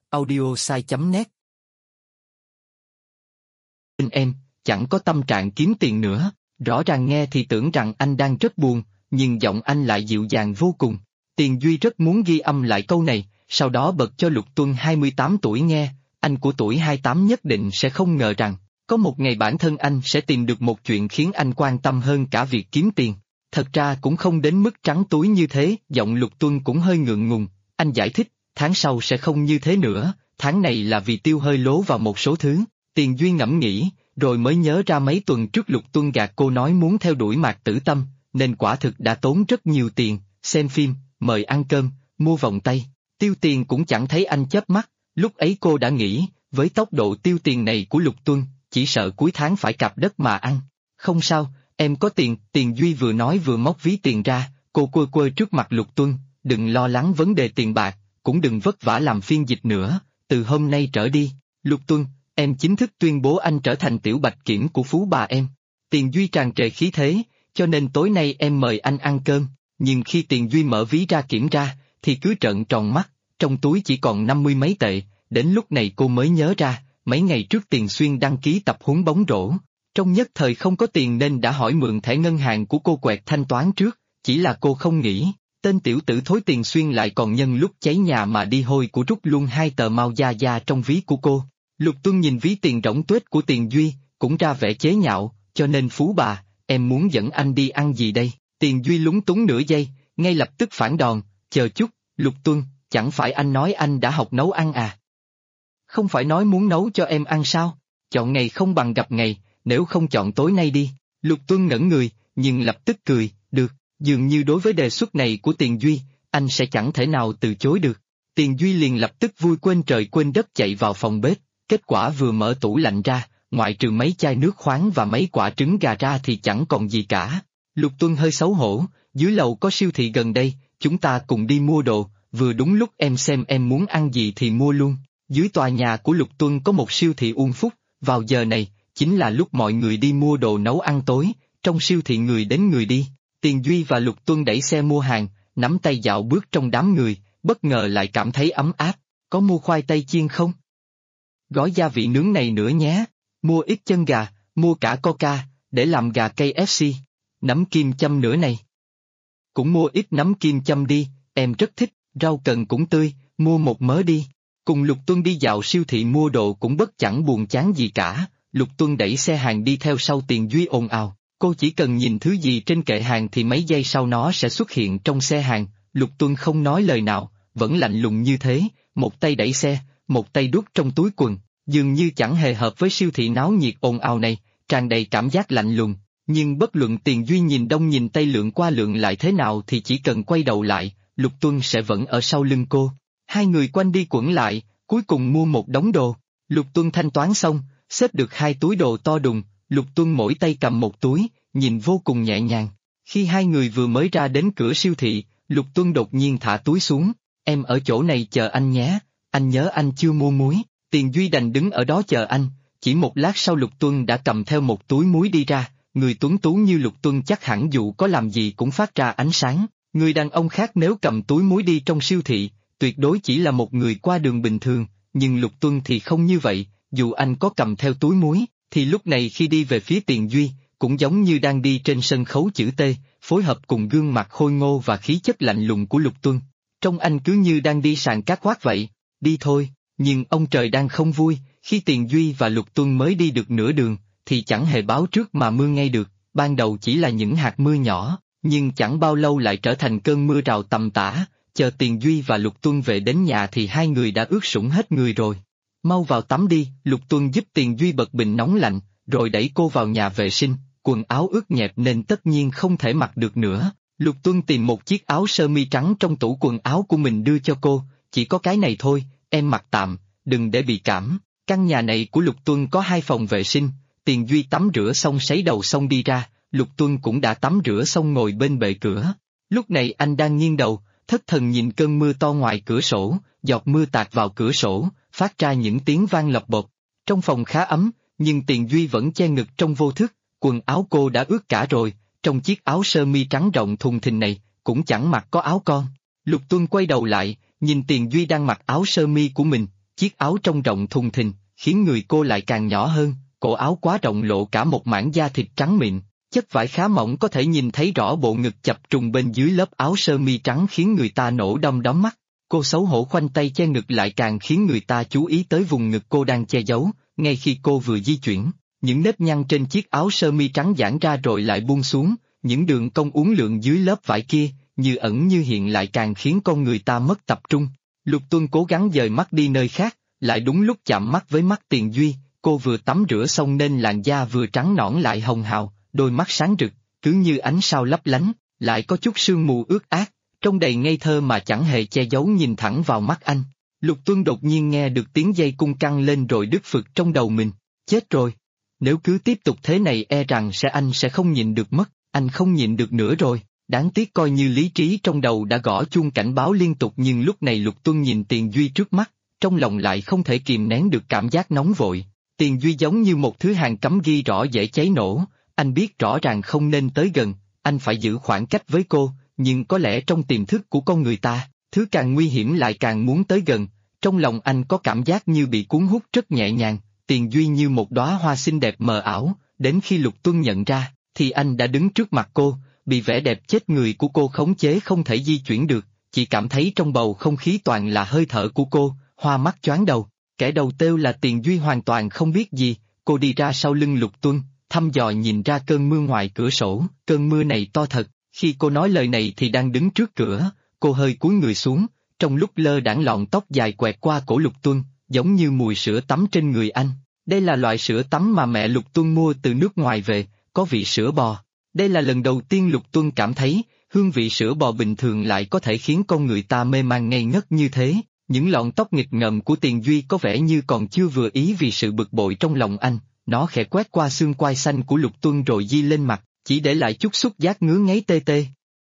audiosai.net. Em, chẳng có tâm trạng kiếm tiền nữa, rõ ràng nghe thì tưởng rằng anh đang rất buồn, nhưng giọng anh lại dịu dàng vô cùng. Tiền Duy rất muốn ghi âm lại câu này, sau đó bật cho Lục Tuân 28 tuổi nghe, anh của tuổi 28 nhất định sẽ không ngờ rằng, có một ngày bản thân anh sẽ tìm được một chuyện khiến anh quan tâm hơn cả việc kiếm tiền. Thật ra cũng không đến mức trắng túi như thế, giọng Lục Tuân cũng hơi ngượng ngùng, anh giải thích, tháng sau sẽ không như thế nữa, tháng này là vì tiêu hơi lố vào một số thứ. Tiền Duy ngẫm nghĩ, rồi mới nhớ ra mấy tuần trước Lục Tuân gạt cô nói muốn theo đuổi Mạc Tử Tâm, nên quả thực đã tốn rất nhiều tiền, xem phim, mời ăn cơm, mua vòng tay, tiêu tiền cũng chẳng thấy anh chớp mắt, lúc ấy cô đã nghĩ, với tốc độ tiêu tiền này của Lục Tuân, chỉ sợ cuối tháng phải cạp đất mà ăn. Không sao, em có tiền, Tiền Duy vừa nói vừa móc ví tiền ra, cô quơ quơ trước mặt Lục Tuân, đừng lo lắng vấn đề tiền bạc, cũng đừng vất vả làm phiên dịch nữa, từ hôm nay trở đi, Lục Tuân, em chính thức tuyên bố anh trở thành tiểu bạch kiểm của phú bà em. Tiền Duy tràn trề khí thế, cho nên tối nay em mời anh ăn cơm, nhưng khi Tiền Duy mở ví ra kiểm tra, thì cứ trợn tròn mắt, trong túi chỉ còn 50 mấy tệ, đến lúc này cô mới nhớ ra, mấy ngày trước Tiền Xuyên đăng ký tập huấn bóng rổ, trong nhất thời không có tiền nên đã hỏi mượn thẻ ngân hàng của cô quẹt thanh toán trước, chỉ là cô không nghĩ, tên tiểu tử thối Tiền Xuyên lại còn nhân lúc cháy nhà mà đi hôi của rút luôn 2 tờ Mao Gia Gia trong ví của cô. Lục Tuân nhìn ví tiền rỗng tuếch của Tiền Duy, cũng ra vẻ chế nhạo, cho nên phú bà, em muốn dẫn anh đi ăn gì đây? Tiền Duy lúng túng nửa giây, ngay lập tức phản đòn, chờ chút, Lục Tuân, chẳng phải anh nói anh đã học nấu ăn à? Không phải nói muốn nấu cho em ăn sao? Chọn ngày không bằng gặp ngày, nếu không chọn tối nay đi. Lục Tuân ngẩn người, nhưng lập tức cười, được, dường như đối với đề xuất này của Tiền Duy, anh sẽ chẳng thể nào từ chối được. Tiền Duy liền lập tức vui quên trời quên đất chạy vào phòng bếp, kết quả vừa mở tủ lạnh ra, ngoại trừ mấy chai nước khoáng và mấy quả trứng gà ra thì chẳng còn gì cả. Lục Tuân hơi xấu hổ, dưới lầu có siêu thị gần đây, chúng ta cùng đi mua đồ, vừa đúng lúc em xem em muốn ăn gì thì mua luôn. Dưới tòa nhà của Lục Tuân có một siêu thị Uông Phúc, vào giờ này, chính là lúc mọi người đi mua đồ nấu ăn tối, trong siêu thị người đến người đi. Tiền Duy và Lục Tuân đẩy xe mua hàng, nắm tay dạo bước trong đám người, bất ngờ lại cảm thấy ấm áp. Có mua khoai tây chiên không? Gói gia vị nướng này nữa nhé, mua ít chân gà, mua cả Coca, để làm gà KFC, nấm kim châm nữa này. Cũng mua ít nấm kim châm đi, em rất thích, rau cần cũng tươi, mua một mớ đi. Cùng Lục Tuân đi dạo siêu thị mua đồ cũng bất chẳng buồn chán gì cả, Lục Tuân đẩy xe hàng đi theo sau Tiền Duy ồn ào, cô chỉ cần nhìn thứ gì trên kệ hàng thì mấy giây sau nó sẽ xuất hiện trong xe hàng, Lục Tuân không nói lời nào, vẫn lạnh lùng như thế, một tay đẩy xe, một tay đút trong túi quần, dường như chẳng hề hợp với siêu thị náo nhiệt ồn ào này, tràn đầy cảm giác lạnh lùng, nhưng bất luận Tiền Duy nhìn đông nhìn tây lượn qua lượn lại thế nào thì chỉ cần quay đầu lại, Lục Tuân sẽ vẫn ở sau lưng cô. Hai người quanh đi quẩn lại, cuối cùng mua một đống đồ. Lục Tuân thanh toán xong, xếp được 2 túi đồ to đùng, Lục Tuân mỗi tay cầm một túi, nhìn vô cùng nhẹ nhàng. Khi hai người vừa mới ra đến cửa siêu thị, Lục Tuân đột nhiên thả túi xuống, em ở chỗ này chờ anh nhé, anh nhớ anh chưa mua muối. Tiền Duy đành đứng ở đó chờ anh, chỉ một lát sau Lục Tuân đã cầm theo một túi muối đi ra, người tuấn tú như Lục Tuân chắc hẳn dù có làm gì cũng phát ra ánh sáng. Người đàn ông khác nếu cầm túi muối đi trong siêu thị, tuyệt đối chỉ là một người qua đường bình thường, nhưng Lục Tuân thì không như vậy, dù anh có cầm theo túi muối, thì lúc này khi đi về phía Tiền Duy, cũng giống như đang đi trên sân khấu chữ T, phối hợp cùng gương mặt khôi ngô và khí chất lạnh lùng của Lục Tuân. Trông anh cứ như đang đi sàn cát quát vậy, đi thôi, nhưng ông trời đang không vui, khi Tiền Duy và Lục Tuân mới đi được nửa đường, thì chẳng hề báo trước mà mưa ngay được, ban đầu chỉ là những hạt mưa nhỏ, nhưng chẳng bao lâu lại trở thành cơn mưa rào tầm tã. Chờ Tiền Duy và Lục Tuân về đến nhà thì hai người đã ướt sũng hết người rồi. Mau vào tắm đi, Lục Tuân giúp Tiền Duy bật bình nóng lạnh, rồi đẩy cô vào nhà vệ sinh, quần áo ướt nhẹp nên tất nhiên không thể mặc được nữa. Lục Tuân tìm một chiếc áo sơ mi trắng trong tủ quần áo của mình đưa cho cô, chỉ có cái này thôi, em mặc tạm, đừng để bị cảm. Căn nhà này của Lục Tuân có 2 phòng vệ sinh, Tiền Duy tắm rửa xong sấy đầu xong đi ra, Lục Tuân cũng đã tắm rửa xong ngồi bên bệ cửa. Lúc này anh đang nghiêng đầu, thất thần nhìn cơn mưa to ngoài cửa sổ, giọt mưa tạt vào cửa sổ, phát ra những tiếng vang lọc bột. Trong phòng khá ấm, nhưng Tiền Duy vẫn che ngực trong vô thức, quần áo cô đã ướt cả rồi, trong chiếc áo sơ mi trắng rộng thùng thình này, cũng chẳng mặc có áo con. Lục Tuân quay đầu lại, nhìn Tiền Duy đang mặc áo sơ mi của mình, chiếc áo trông rộng thùng thình, khiến người cô lại càng nhỏ hơn, cổ áo quá rộng lộ cả một mảng da thịt trắng mịn, chất vải khá mỏng có thể nhìn thấy rõ bộ ngực chập trùng bên dưới lớp áo sơ mi trắng khiến người ta nổ đom đóm mắt. Cô xấu hổ khoanh tay che ngực lại càng khiến người ta chú ý tới vùng ngực cô đang che giấu, ngay khi cô vừa di chuyển, những nếp nhăn trên chiếc áo sơ mi trắng giãn ra rồi lại buông xuống, những đường cong uốn lượn dưới lớp vải kia, như ẩn như hiện lại càng khiến con người ta mất tập trung. Lục Tuân cố gắng dời mắt đi nơi khác, lại đúng lúc chạm mắt với mắt Tiền Duy, cô vừa tắm rửa xong nên làn da vừa trắng nõn lại hồng hào, đôi mắt sáng rực, cứ như ánh sao lấp lánh, lại có chút sương mù ướt át, trông đầy ngây thơ mà chẳng hề che giấu nhìn thẳng vào mắt anh. Lục Tuân đột nhiên nghe được tiếng dây cung căng lên rồi đứt phực trong đầu mình, chết rồi. Nếu cứ tiếp tục thế này e rằng anh sẽ không nhịn được mất, anh không nhịn được nữa rồi. Đáng tiếc coi như lý trí trong đầu đã gõ chuông cảnh báo liên tục nhưng lúc này Lục Tuân nhìn Tiền Duy trước mắt, trong lòng lại không thể kìm nén được cảm giác nóng vội. Tiền Duy giống như một thứ hàng cấm ghi rõ dễ cháy nổ, anh biết rõ ràng không nên tới gần, anh phải giữ khoảng cách với cô, nhưng có lẽ trong tiềm thức của con người ta, thứ càng nguy hiểm lại càng muốn tới gần, trong lòng anh có cảm giác như bị cuốn hút rất nhẹ nhàng, Tiền Duy như một đóa hoa xinh đẹp mờ ảo, đến khi Lục Tuân nhận ra, thì anh đã đứng trước mặt cô, bị vẻ đẹp chết người của cô khống chế không thể di chuyển được, chỉ cảm thấy trong bầu không khí toàn là hơi thở của cô, hoa mắt choáng đầu. Kẻ đầu têu là Tiền Duy hoàn toàn không biết gì, cô đi ra sau lưng Lục Tuân, thăm dò nhìn ra cơn mưa ngoài cửa sổ, cơn mưa này to thật, khi cô nói lời này thì đang đứng trước cửa, cô hơi cúi người xuống, trong lúc lơ đãng lọn tóc dài quẹt qua cổ Lục Tuân, giống như mùi sữa tắm trên người anh. Đây là loại sữa tắm mà mẹ Lục Tuân mua từ nước ngoài về, có vị sữa bò. Đây là lần đầu tiên Lục Tuân cảm thấy, hương vị sữa bò bình thường lại có thể khiến con người ta mê man ngây ngất như thế. Những lọn tóc nghịch ngợm của Tiền Duy có vẻ như còn chưa vừa ý vì sự bực bội trong lòng anh, nó khẽ quét qua xương quai xanh của Lục Tuân rồi di lên mặt, chỉ để lại chút xúc giác ngứa ngáy tê tê.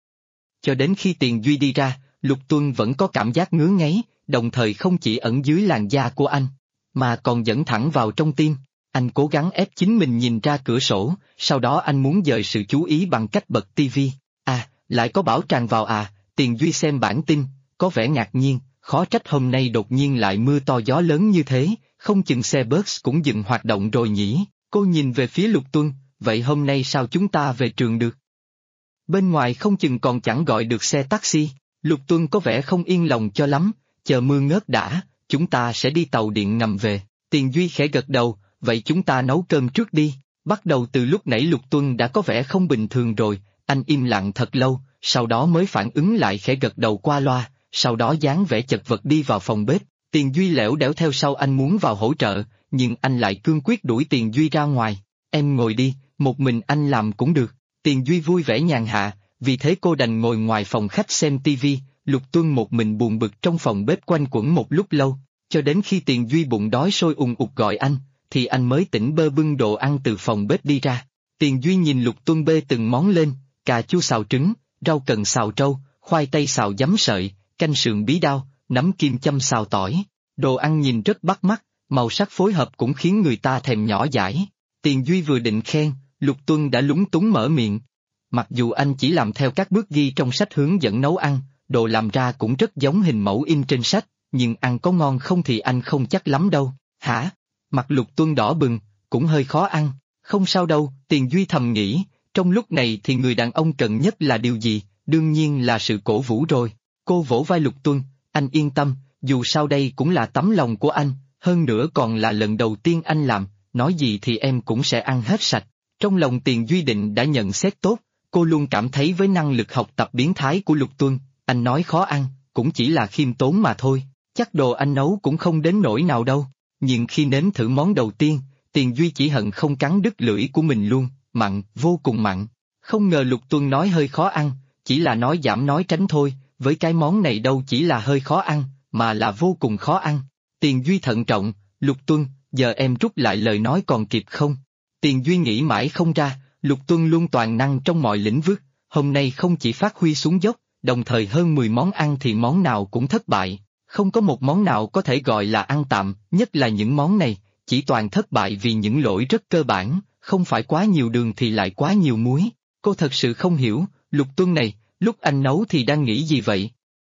Cho đến khi Tiền Duy đi ra, Lục Tuân vẫn có cảm giác ngứa ngáy, đồng thời không chỉ ẩn dưới làn da của anh, mà còn dẫn thẳng vào trong tim. Anh cố gắng ép chính mình nhìn ra cửa sổ, sau đó anh muốn dời sự chú ý bằng cách bật tivi. À, lại có bão tràn vào à, Tiền Duy xem bản tin, có vẻ ngạc nhiên. Khó trách hôm nay đột nhiên lại mưa to gió lớn như thế, không chừng xe bus cũng dừng hoạt động rồi nhỉ. Cô nhìn về phía Lục Tuân, vậy hôm nay sao chúng ta về trường được? Bên ngoài không chừng còn chẳng gọi được xe taxi. Lục Tuân có vẻ không yên lòng cho lắm, chờ mưa ngớt đã, chúng ta sẽ đi tàu điện ngầm về. Tiền Duy khẽ gật đầu, vậy chúng ta nấu cơm trước đi. Bắt đầu từ lúc nãy Lục Tuân đã có vẻ không bình thường rồi, anh im lặng thật lâu, sau đó mới phản ứng lại khẽ gật đầu qua loa. Sau đó dáng vẻ chật vật đi vào phòng bếp, Tiền Duy lẻo đẻo theo sau anh muốn vào hỗ trợ, nhưng anh lại cương quyết đuổi Tiền Duy ra ngoài. Em ngồi đi, một mình anh làm cũng được. Tiền Duy vui vẻ nhàn hạ, vì thế cô đành ngồi ngoài phòng khách xem tivi. Lục Tuân một mình buồn bực trong phòng bếp quanh quẩn một lúc lâu, cho đến khi Tiền Duy bụng đói sôi ùn ục gọi anh, thì anh mới tỉnh bơ bưng đồ ăn từ phòng bếp đi ra. Tiền Duy nhìn Lục Tuân bê từng món lên, cà chua xào trứng, rau cần xào trâu, khoai tây xào giấm sợi, canh sườn bí đao, nấm kim châm xào tỏi. Đồ ăn nhìn rất bắt mắt, màu sắc phối hợp cũng khiến người ta thèm nhỏ dãi. Tiền Duy vừa định khen, Lục Tuân đã lúng túng mở miệng. Mặc dù anh chỉ làm theo các bước ghi trong sách hướng dẫn nấu ăn, đồ làm ra cũng rất giống hình mẫu in trên sách, nhưng ăn có ngon không thì anh không chắc lắm đâu. Hả? Mặt Lục Tuân đỏ bừng, cũng hơi khó ăn. Không sao đâu, Tiền Duy thầm nghĩ, trong lúc này thì người đàn ông cần nhất là điều gì, đương nhiên là sự cổ vũ rồi. Cô vỗ vai Lục Tuân, anh yên tâm, dù sao đây cũng là tấm lòng của anh, hơn nữa còn là lần đầu tiên anh làm, nói gì thì em cũng sẽ ăn hết sạch. Trong lòng Tiền Duy Định đã nhận xét tốt, cô luôn cảm thấy với năng lực học tập biến thái của Lục Tuân, anh nói khó ăn, cũng chỉ là khiêm tốn mà thôi, chắc đồ anh nấu cũng không đến nỗi nào đâu. Nhưng khi nếm thử món đầu tiên, Tiền Duy chỉ hận không cắn đứt lưỡi của mình luôn, mặn, vô cùng mặn. Không ngờ Lục Tuân nói hơi khó ăn, chỉ là nói giảm nói tránh thôi, với cái món này đâu chỉ là hơi khó ăn, mà là vô cùng khó ăn. Tiền Duy thận trọng, Lục Tuân, giờ em rút lại lời nói còn kịp không? Tiền Duy nghĩ mãi không ra, Lục Tuân luôn toàn năng trong mọi lĩnh vực, hôm nay không chỉ phát huy xuống dốc, đồng thời hơn 10 món ăn thì món nào cũng thất bại, không có một món nào có thể gọi là ăn tạm, nhất là những món này, chỉ toàn thất bại vì những lỗi rất cơ bản, không phải quá nhiều đường thì lại quá nhiều muối. Cô thật sự không hiểu, Lục Tuân này, lúc anh nấu thì đang nghĩ gì vậy?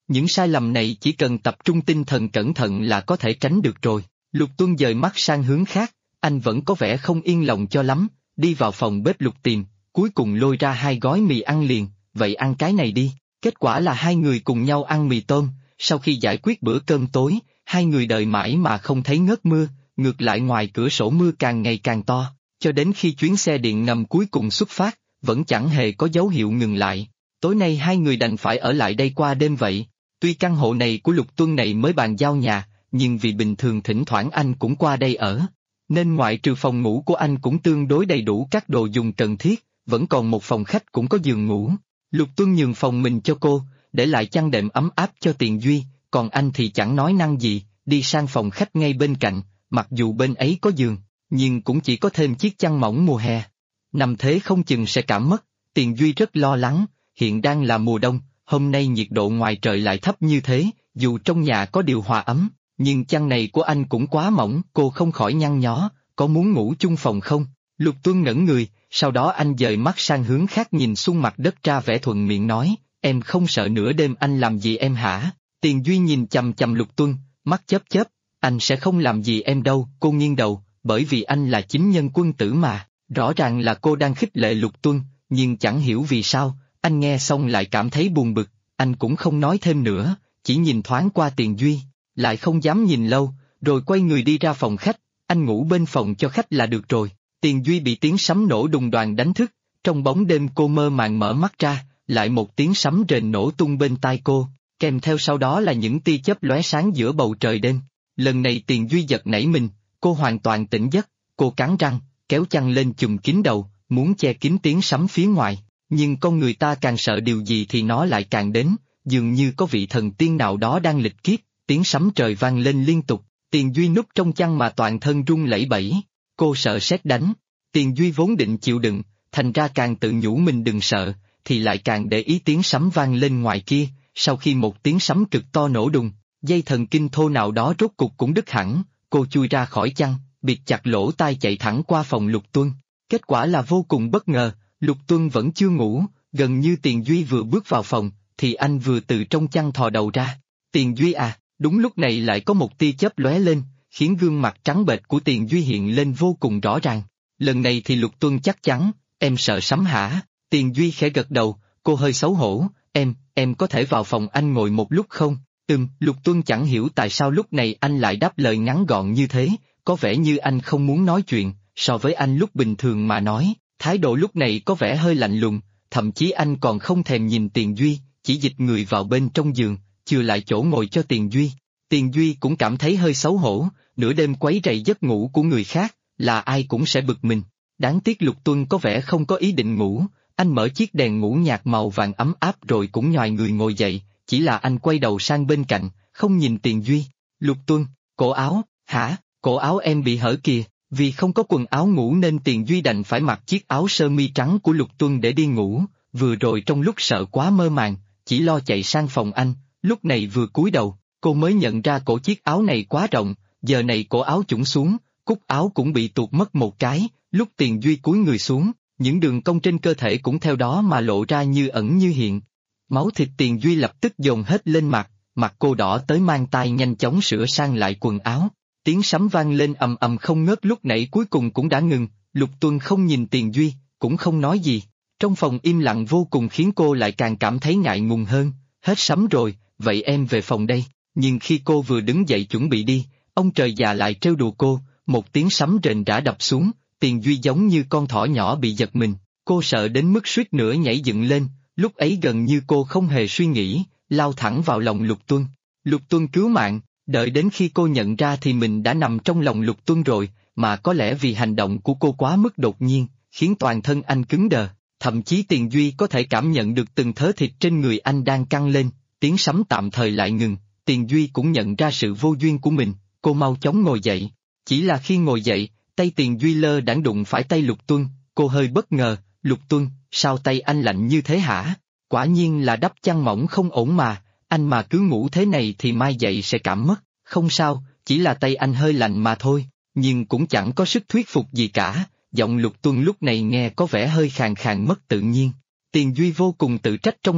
Những sai lầm này chỉ cần tập trung tinh thần cẩn thận là có thể tránh được rồi. Lục Tuân dời mắt sang hướng khác, anh vẫn có vẻ không yên lòng cho lắm, đi vào phòng bếp lục tìm, cuối cùng lôi ra 2 gói mì ăn liền, vậy ăn cái này đi. Kết quả là 2 người cùng nhau ăn mì tôm, sau khi giải quyết bữa cơm tối, 2 người đợi mãi mà không thấy ngớt mưa, ngược lại ngoài cửa sổ mưa càng ngày càng to, cho đến khi chuyến xe điện ngầm cuối cùng xuất phát, vẫn chẳng hề có dấu hiệu ngừng lại. Tối nay 2 người đành phải ở lại đây qua đêm vậy. Tuy căn hộ này của Lục Tuân này mới bàn giao nhà, nhưng vì bình thường thỉnh thoảng anh cũng qua đây ở, nên ngoại trừ phòng ngủ của anh cũng tương đối đầy đủ các đồ dùng cần thiết, vẫn còn một phòng khách cũng có giường ngủ. Lục Tuân nhường phòng mình cho cô, để lại chăn đệm ấm áp cho Tiền Duy, còn anh thì chẳng nói năng gì, đi sang phòng khách ngay bên cạnh, mặc dù bên ấy có giường, nhưng cũng chỉ có thêm chiếc chăn mỏng mùa hè. Nằm thế không chừng sẽ cảm mất, Tiền Duy rất lo lắng, hiện đang là mùa đông, hôm nay nhiệt độ ngoài trời lại thấp như thế, dù trong nhà có điều hòa ấm, nhưng chăn này của anh cũng quá mỏng, cô không khỏi nhăn nhó, có muốn ngủ chung phòng không? Lục Tuân ngẩn người, sau đó anh dời mắt sang hướng khác nhìn xuống mặt đất ra vẻ thuận miệng nói, em không sợ nửa đêm anh làm gì em hả? Tiền Duy nhìn chằm chằm Lục Tuân, mắt chớp chớp, anh sẽ không làm gì em đâu, cô nghiêng đầu, bởi vì anh là chính nhân quân tử mà, rõ ràng là cô đang khích lệ Lục Tuân, nhưng chẳng hiểu vì sao, anh nghe xong lại cảm thấy buồn bực, anh cũng không nói thêm nữa, chỉ nhìn thoáng qua Tiền Duy, lại không dám nhìn lâu, rồi quay người đi ra phòng khách, anh ngủ bên phòng cho khách là được rồi. Tiền Duy bị tiếng sấm nổ đùng đoàng đánh thức, trong bóng đêm cô mơ màng mở mắt ra, lại một tiếng sấm rền nổ tung bên tai cô, kèm theo sau đó là những tia chớp lóe sáng giữa bầu trời đêm. Lần này Tiền Duy giật nảy mình, cô hoàn toàn tỉnh giấc, cô cắn răng, kéo chăn lên chùm kín đầu, muốn che kín tiếng sấm phía ngoài, nhưng con người ta càng sợ điều gì thì nó lại càng đến, dường như có vị thần tiên nào đó đang lịch kiếp, tiếng sấm trời vang lên liên tục, Tiền Duy núp trong chăn mà toàn thân run lẩy bẩy. Cô sợ sét đánh, Tiền Duy vốn định chịu đựng, thành ra càng tự nhủ mình đừng sợ, thì lại càng để ý tiếng sấm vang lên ngoài kia, sau khi một tiếng sấm cực to nổ đùng, dây thần kinh thô nào đó rốt cục cũng đứt hẳn, cô chui ra khỏi chăn, bịt chặt lỗ tai chạy thẳng qua phòng Lục Tuân. Kết quả là vô cùng bất ngờ, Lục Tuân vẫn chưa ngủ, gần như Tiền Duy vừa bước vào phòng, thì anh vừa từ trong chăn thò đầu ra. Tiền Duy à, đúng lúc này lại có một tia chớp lóe lên, khiến gương mặt trắng bệch của Tiền Duy hiện lên vô cùng rõ ràng. Lần này thì Lục Tuân chắc chắn, em sợ sấm hả? Tiền Duy khẽ gật đầu, cô hơi xấu hổ, em có thể vào phòng anh ngồi một lúc không? Lục Tuân chẳng hiểu tại sao lúc này anh lại đáp lời ngắn gọn như thế, có vẻ như anh không muốn nói chuyện, so với anh lúc bình thường mà nói, thái độ lúc này có vẻ hơi lạnh lùng, thậm chí anh còn không thèm nhìn Tiền Duy, chỉ dịch người vào bên trong giường, chừa lại chỗ ngồi cho Tiền Duy. Tiền Duy cũng cảm thấy hơi xấu hổ, nửa đêm quấy rầy giấc ngủ của người khác, là ai cũng sẽ bực mình. Đáng tiếc Lục Tuân có vẻ không có ý định ngủ, anh mở chiếc đèn ngủ nhạt màu vàng ấm áp rồi cũng nhoài người ngồi dậy, chỉ là anh quay đầu sang bên cạnh, không nhìn Tiền Duy. Lục Tuân, cổ áo, hả, cổ áo em bị hở kìa, vì không có quần áo ngủ nên Tiền Duy đành phải mặc chiếc áo sơ mi trắng của Lục Tuân để đi ngủ, vừa rồi trong lúc sợ quá mơ màng, chỉ lo chạy sang phòng anh, lúc này vừa cúi đầu, cô mới nhận ra cổ chiếc áo này quá rộng, giờ này cổ áo chũng xuống, cúc áo cũng bị tuột mất một cái, lúc Tiền Duy cúi người xuống, những đường cong trên cơ thể cũng theo đó mà lộ ra như ẩn như hiện. Máu thịt Tiền Duy lập tức dồn hết lên mặt cô đỏ tới mang tai nhanh chóng sửa sang lại quần áo. Tiếng sấm vang lên ầm ầm không ngớt lúc nãy cuối cùng cũng đã ngừng, Lục Tuân không nhìn Tiền Duy, cũng không nói gì. Trong phòng im lặng vô cùng khiến cô lại càng cảm thấy ngại ngùng hơn, hết sấm rồi, vậy em về phòng đây. Nhưng khi cô vừa đứng dậy chuẩn bị đi, ông trời già lại trêu đùa cô, một tiếng sấm rền rã đập xuống, Tiền Duy giống như con thỏ nhỏ bị giật mình, cô sợ đến mức suýt nữa nhảy dựng lên, lúc ấy gần như cô không hề suy nghĩ, lao thẳng vào lòng Lục Tuân. Lục Tuân cứu mạng, đợi đến khi cô nhận ra thì mình đã nằm trong lòng Lục Tuân rồi, mà có lẽ vì hành động của cô quá mức đột nhiên, khiến toàn thân anh cứng đờ, thậm chí Tiền Duy có thể cảm nhận được từng thớ thịt trên người anh đang căng lên, tiếng sấm tạm thời lại ngừng. Tiền Duy cũng nhận ra sự vô duyên của mình, cô mau chóng ngồi dậy. Chỉ là khi ngồi dậy, tay Tiền Duy lơ đãng đụng phải tay Lục Tuân, cô hơi bất ngờ, Lục Tuân, sao tay anh lạnh như thế hả? Quả nhiên là đắp chăn mỏng không ổn mà, anh mà cứ ngủ thế này thì mai dậy sẽ cảm mất, không sao, chỉ là tay anh hơi lạnh mà thôi, nhưng cũng chẳng có sức thuyết phục gì cả, giọng Lục Tuân lúc này nghe có vẻ hơi khàn khàn mất tự nhiên. Tiền Duy vô cùng tự trách trong lòng,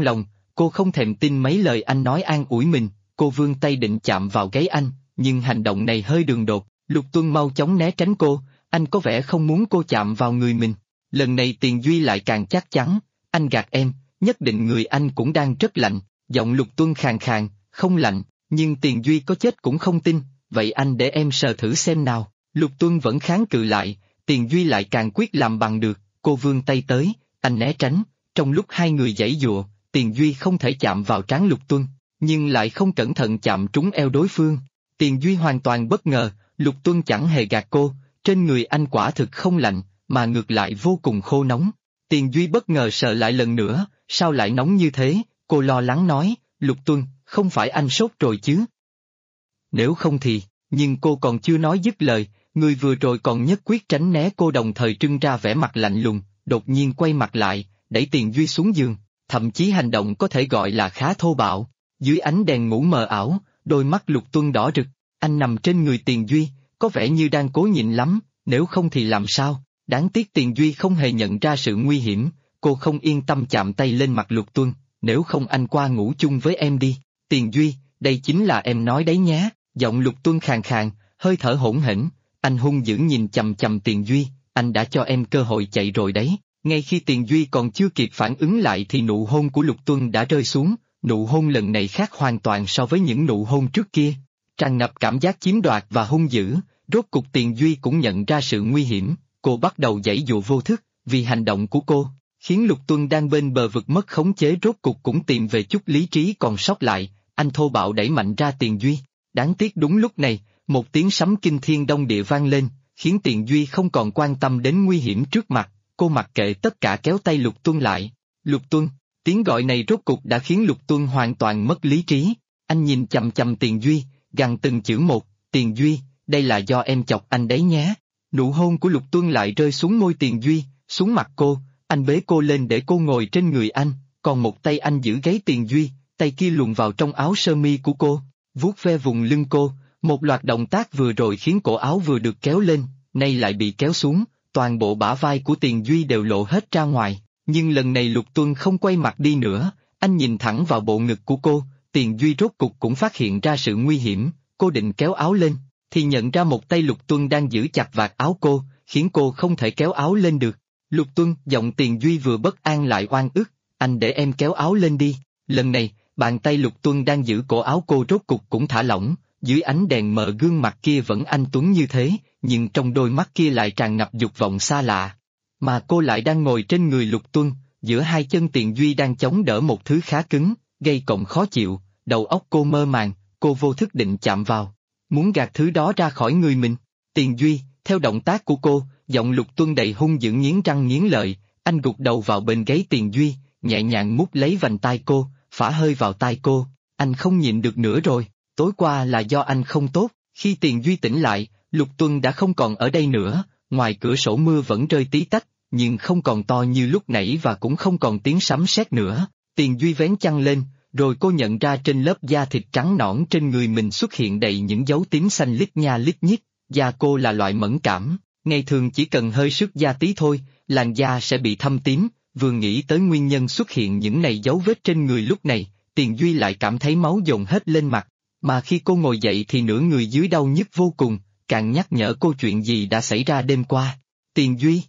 cô không thèm tin mấy lời anh nói an ủi mình, cô vươn tay định chạm vào gáy anh, nhưng hành động này hơi đường đột, Lục Tuân mau chóng né tránh cô, anh có vẻ không muốn cô chạm vào người mình. Lần này Tiền Duy lại càng chắc chắn, anh gạt em, nhất định người anh cũng đang rất lạnh, giọng Lục Tuân khàn khàn, không lạnh, nhưng Tiền Duy có chết cũng không tin, vậy anh để em sờ thử xem nào. Lục Tuân vẫn kháng cự lại, Tiền Duy lại càng quyết làm bằng được, cô vươn tay tới, anh né tránh, trong lúc hai người giãy giụa, Tiền Duy không thể chạm vào trán Lục Tuân, nhưng lại không cẩn thận chạm trúng eo đối phương. Tiền Duy hoàn toàn bất ngờ, Lục Tuân chẳng hề gạt cô, trên người anh quả thực không lạnh, mà ngược lại vô cùng khô nóng. Tiền Duy bất ngờ sợ lại lần nữa, sao lại nóng như thế, cô lo lắng nói, Lục Tuân, không phải anh sốt rồi chứ? Nếu không thì, nhưng cô còn chưa nói dứt lời, người vừa rồi còn nhất quyết tránh né cô đồng thời trưng ra vẻ mặt lạnh lùng, đột nhiên quay mặt lại, đẩy Tiền Duy xuống giường, thậm chí hành động có thể gọi là khá thô bạo. Dưới ánh đèn ngủ mờ ảo, đôi mắt Lục Tuân đỏ rực, anh nằm trên người Tiền Duy, có vẻ như đang cố nhịn lắm, nếu không thì làm sao? Đáng tiếc Tiền Duy không hề nhận ra sự nguy hiểm, cô không yên tâm chạm tay lên mặt Lục Tuân, nếu không anh qua ngủ chung với em đi. Tiền Duy, đây chính là em nói đấy nhé, giọng Lục Tuân khàn khàn, hơi thở hỗn hển, anh hung dữ nhìn chằm chằm Tiền Duy, anh đã cho em cơ hội chạy rồi đấy. Ngay khi Tiền Duy còn chưa kịp phản ứng lại thì nụ hôn của Lục Tuân đã rơi xuống, nụ hôn lần này khác hoàn toàn so với những nụ hôn trước kia, tràn ngập cảm giác chiếm đoạt và hung dữ, rốt cục Tiền Duy cũng nhận ra sự nguy hiểm, cô bắt đầu giãy giụa vô thức, vì hành động của cô, khiến Lục Tuân đang bên bờ vực mất khống chế rốt cục cũng tìm về chút lý trí còn sót lại, anh thô bạo đẩy mạnh ra Tiền Duy. Đáng tiếc đúng lúc này, một tiếng sấm kinh thiên động địa vang lên, khiến Tiền Duy không còn quan tâm đến nguy hiểm trước mặt, cô mặc kệ tất cả kéo tay Lục Tuân lại. Lục Tuân, tiếng gọi này rốt cục đã khiến Lục Tuân hoàn toàn mất lý trí, anh nhìn chằm chằm Tiền Duy, gằn từng chữ một, Tiền Duy, đây là do em chọc anh đấy nhé. Nụ hôn của Lục Tuân lại rơi xuống môi Tiền Duy, xuống mặt cô, anh bế cô lên để cô ngồi trên người anh, còn một tay anh giữ gáy Tiền Duy, tay kia luồn vào trong áo sơ mi của cô, vuốt ve vùng lưng cô, một loạt động tác vừa rồi khiến cổ áo vừa được kéo lên, nay lại bị kéo xuống, toàn bộ bả vai của Tiền Duy đều lộ hết ra ngoài, nhưng lần này Lục Tuân không quay mặt đi nữa, anh nhìn thẳng vào bộ ngực của cô, Tiền Duy rốt cục cũng phát hiện ra sự nguy hiểm, cô định kéo áo lên, thì nhận ra một tay Lục Tuân đang giữ chặt vạt áo cô, khiến cô không thể kéo áo lên được. Lục Tuân, giọng Tiền Duy vừa bất an lại oan ức, anh để em kéo áo lên đi. Lần này, bàn tay Lục Tuân đang giữ cổ áo cô rốt cục cũng thả lỏng, dưới ánh đèn mờ gương mặt kia vẫn anh tuấn như thế, nhưng trong đôi mắt kia lại tràn ngập dục vọng xa lạ. Mà cô lại đang ngồi trên người Lục Tuân, giữa hai chân Tiền Duy đang chống đỡ một thứ khá cứng, gây cộng khó chịu, đầu óc cô mơ màng, cô vô thức định chạm vào, muốn gạt thứ đó ra khỏi người mình. Tiền Duy, theo động tác của cô, giọng Lục Tuân đầy hung dữ nghiến răng nghiến lợi, anh gục đầu vào bên gáy Tiền Duy, nhẹ nhàng mút lấy vành tai cô, phả hơi vào tai cô, anh không nhịn được nữa rồi, tối qua là do anh không tốt. Khi Tiền Duy tỉnh lại, Lục Tuân đã không còn ở đây nữa, ngoài cửa sổ mưa vẫn rơi tí tách, nhưng không còn to như lúc nãy và cũng không còn tiếng sấm sét nữa. Tiền Duy vén chăn lên, rồi cô nhận ra trên lớp da thịt trắng nõn trên người mình xuất hiện đầy những dấu tím xanh lít nha lít nhít, da cô là loại mẫn cảm, ngày thường chỉ cần hơi sức da tí thôi, làn da sẽ bị thâm tím, vừa nghĩ tới nguyên nhân xuất hiện những này dấu vết trên người lúc này, Tiền Duy lại cảm thấy máu dồn hết lên mặt, mà khi cô ngồi dậy thì nửa người dưới đau nhức vô cùng, càng nhắc nhở cô chuyện gì đã xảy ra đêm qua. Tiền Duy,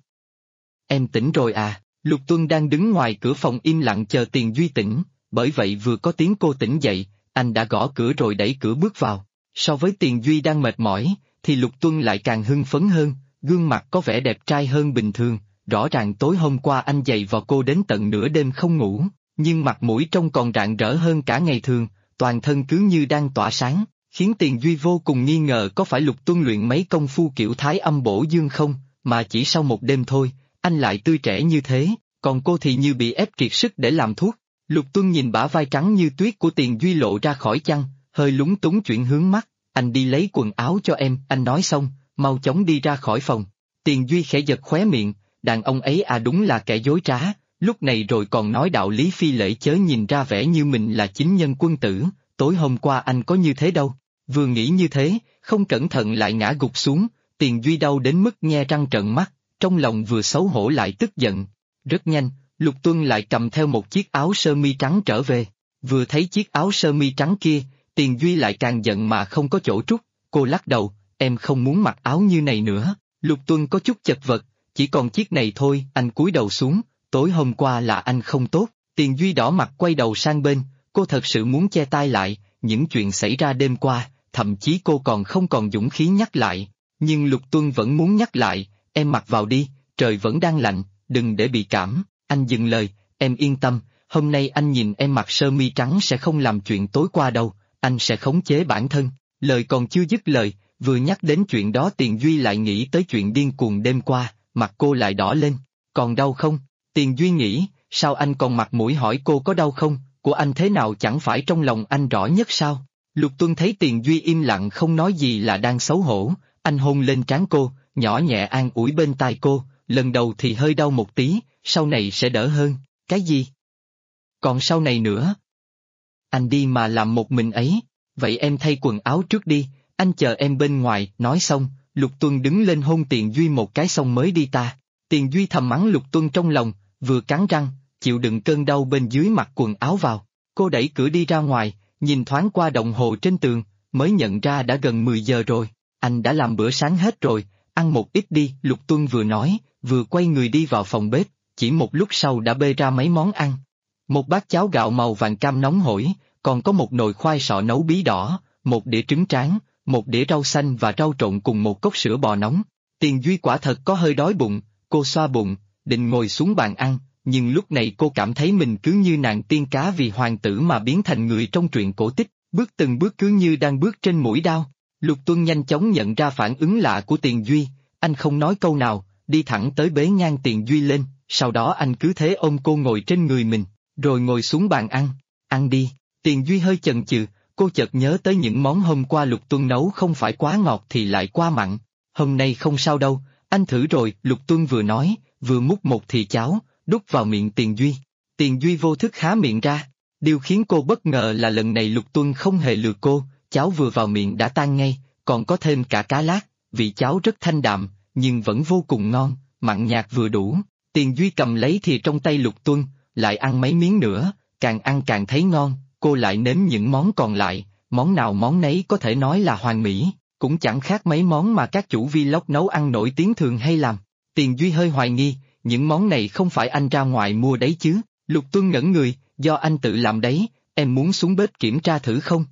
em tỉnh rồi à? Lục Tuân đang đứng ngoài cửa phòng im lặng chờ Tiền Duy tỉnh, bởi vậy vừa có tiếng cô tỉnh dậy, anh đã gõ cửa rồi đẩy cửa bước vào. So với Tiền Duy đang mệt mỏi, thì Lục Tuân lại càng hưng phấn hơn, gương mặt có vẻ đẹp trai hơn bình thường, rõ ràng tối hôm qua anh giày vò cô đến tận nửa đêm không ngủ, nhưng mặt mũi trông còn rạng rỡ hơn cả ngày thường, toàn thân cứ như đang tỏa sáng, khiến Tiền Duy vô cùng nghi ngờ có phải Lục Tuân luyện mấy công phu kiểu Thái Âm Bổ Dương không, mà chỉ sau một đêm thôi, anh lại tươi trẻ như thế, còn cô thì như bị ép kiệt sức để làm thuốc. Lục Tuân nhìn bả vai trắng như tuyết của Tiền Duy lộ ra khỏi chăn, hơi lúng túng chuyển hướng mắt, anh đi lấy quần áo cho em, anh nói xong, mau chóng đi ra khỏi phòng. Tiền Duy khẽ giật khóe miệng, đàn ông ấy à đúng là kẻ dối trá, lúc này rồi còn nói đạo lý phi lễ chớ nhìn ra vẻ như mình là chính nhân quân tử, tối hôm qua anh có như thế đâu. Vừa nghĩ như thế, không cẩn thận lại ngã gục xuống, Tiền Duy đau đến mức nhe răng trợn mắt, trong lòng vừa xấu hổ lại tức giận. Rất nhanh, Lục Tuân lại cầm theo một chiếc áo sơ mi trắng trở về. Vừa thấy chiếc áo sơ mi trắng kia, Tiền Duy lại càng giận mà không có chỗ trút, cô lắc đầu, em không muốn mặc áo như này nữa. Lục Tuân có chút chật vật, chỉ còn chiếc này thôi, anh cúi đầu xuống, tối hôm qua là anh không tốt. Tiền Duy đỏ mặt quay đầu sang bên, cô thật sự muốn che tai lại, những chuyện xảy ra đêm qua, thậm chí cô còn không còn dũng khí nhắc lại. Nhưng Lục Tuân vẫn muốn nhắc lại, em mặc vào đi, trời vẫn đang lạnh, đừng để bị cảm. Anh dừng lời, em yên tâm, hôm nay anh nhìn em mặc sơ mi trắng sẽ không làm chuyện tối qua đâu, anh sẽ khống chế bản thân. Lời còn chưa dứt lời, vừa nhắc đến chuyện đó Tiền Duy lại nghĩ tới chuyện điên cuồng đêm qua, mặt cô lại đỏ lên. Còn đau không? Tiền Duy nghĩ, sao anh còn mặt mũi hỏi cô có đau không, của anh thế nào chẳng phải trong lòng anh rõ nhất sao? Lục Tuân thấy Tiền Duy im lặng không nói gì là đang xấu hổ, anh hôn lên trán cô, nhỏ nhẹ an ủi bên tai cô, lần đầu thì hơi đau một tí, sau này sẽ đỡ hơn. Cái gì? Còn sau này nữa? Anh đi mà làm một mình ấy, vậy em thay quần áo trước đi, anh chờ em bên ngoài. Nói xong, Lục Tuân đứng lên hôn Tiền Duy một cái xong mới đi ta. Tiền Duy thầm mắng Lục Tuân trong lòng, vừa cắn răng, chịu đựng cơn đau bên dưới mặc quần áo vào. Cô đẩy cửa đi ra ngoài, nhìn thoáng qua đồng hồ trên tường, mới nhận ra đã gần 10 giờ rồi. Anh đã làm bữa sáng hết rồi, ăn một ít đi. Lục Tuân vừa nói, vừa quay người đi vào phòng bếp, chỉ một lúc sau đã bê ra mấy món ăn. Một bát cháo gạo màu vàng cam nóng hổi, còn có một nồi khoai sọ nấu bí đỏ, một đĩa trứng tráng, một đĩa rau xanh và rau trộn cùng một cốc sữa bò nóng. Tiền Duy quả thật có hơi đói bụng, cô xoa bụng, định ngồi xuống bàn ăn, nhưng lúc này cô cảm thấy mình cứ như nàng tiên cá vì hoàng tử mà biến thành người trong truyện cổ tích, bước từng bước cứ như đang bước trên mũi đao. Lục Tuân nhanh chóng nhận ra phản ứng lạ của Tiền Duy, anh không nói câu nào, đi thẳng tới bế ngang Tiền Duy lên, sau đó anh cứ thế ôm cô ngồi trên người mình, rồi ngồi xuống bàn ăn. Ăn đi. Tiền Duy hơi chần chừ, cô chợt nhớ tới những món hôm qua Lục Tuân nấu không phải quá ngọt thì lại quá mặn. Hôm nay không sao đâu, anh thử rồi. Lục Tuân vừa nói, vừa múc một thìa cháo, đút vào miệng Tiền Duy. Tiền Duy vô thức há miệng ra. Điều khiến cô bất ngờ là lần này Lục Tuân không hề lừa cô, cháo vừa vào miệng đã tan ngay, còn có thêm cả cá lát, vị cháo rất thanh đạm, nhưng vẫn vô cùng ngon, mặn nhạt vừa đủ. Tiền Duy cầm lấy thìa trong tay Lục Tuân, lại ăn mấy miếng nữa, càng ăn càng thấy ngon, cô lại nếm những món còn lại, món nào món nấy có thể nói là hoàn mỹ, cũng chẳng khác mấy món mà các chủ vlog nấu ăn nổi tiếng thường hay làm. Tiền Duy hơi hoài nghi, những món này không phải anh ra ngoài mua đấy chứ? Lục Tuân ngẩn người, do anh tự làm đấy, em muốn xuống bếp kiểm tra thử không?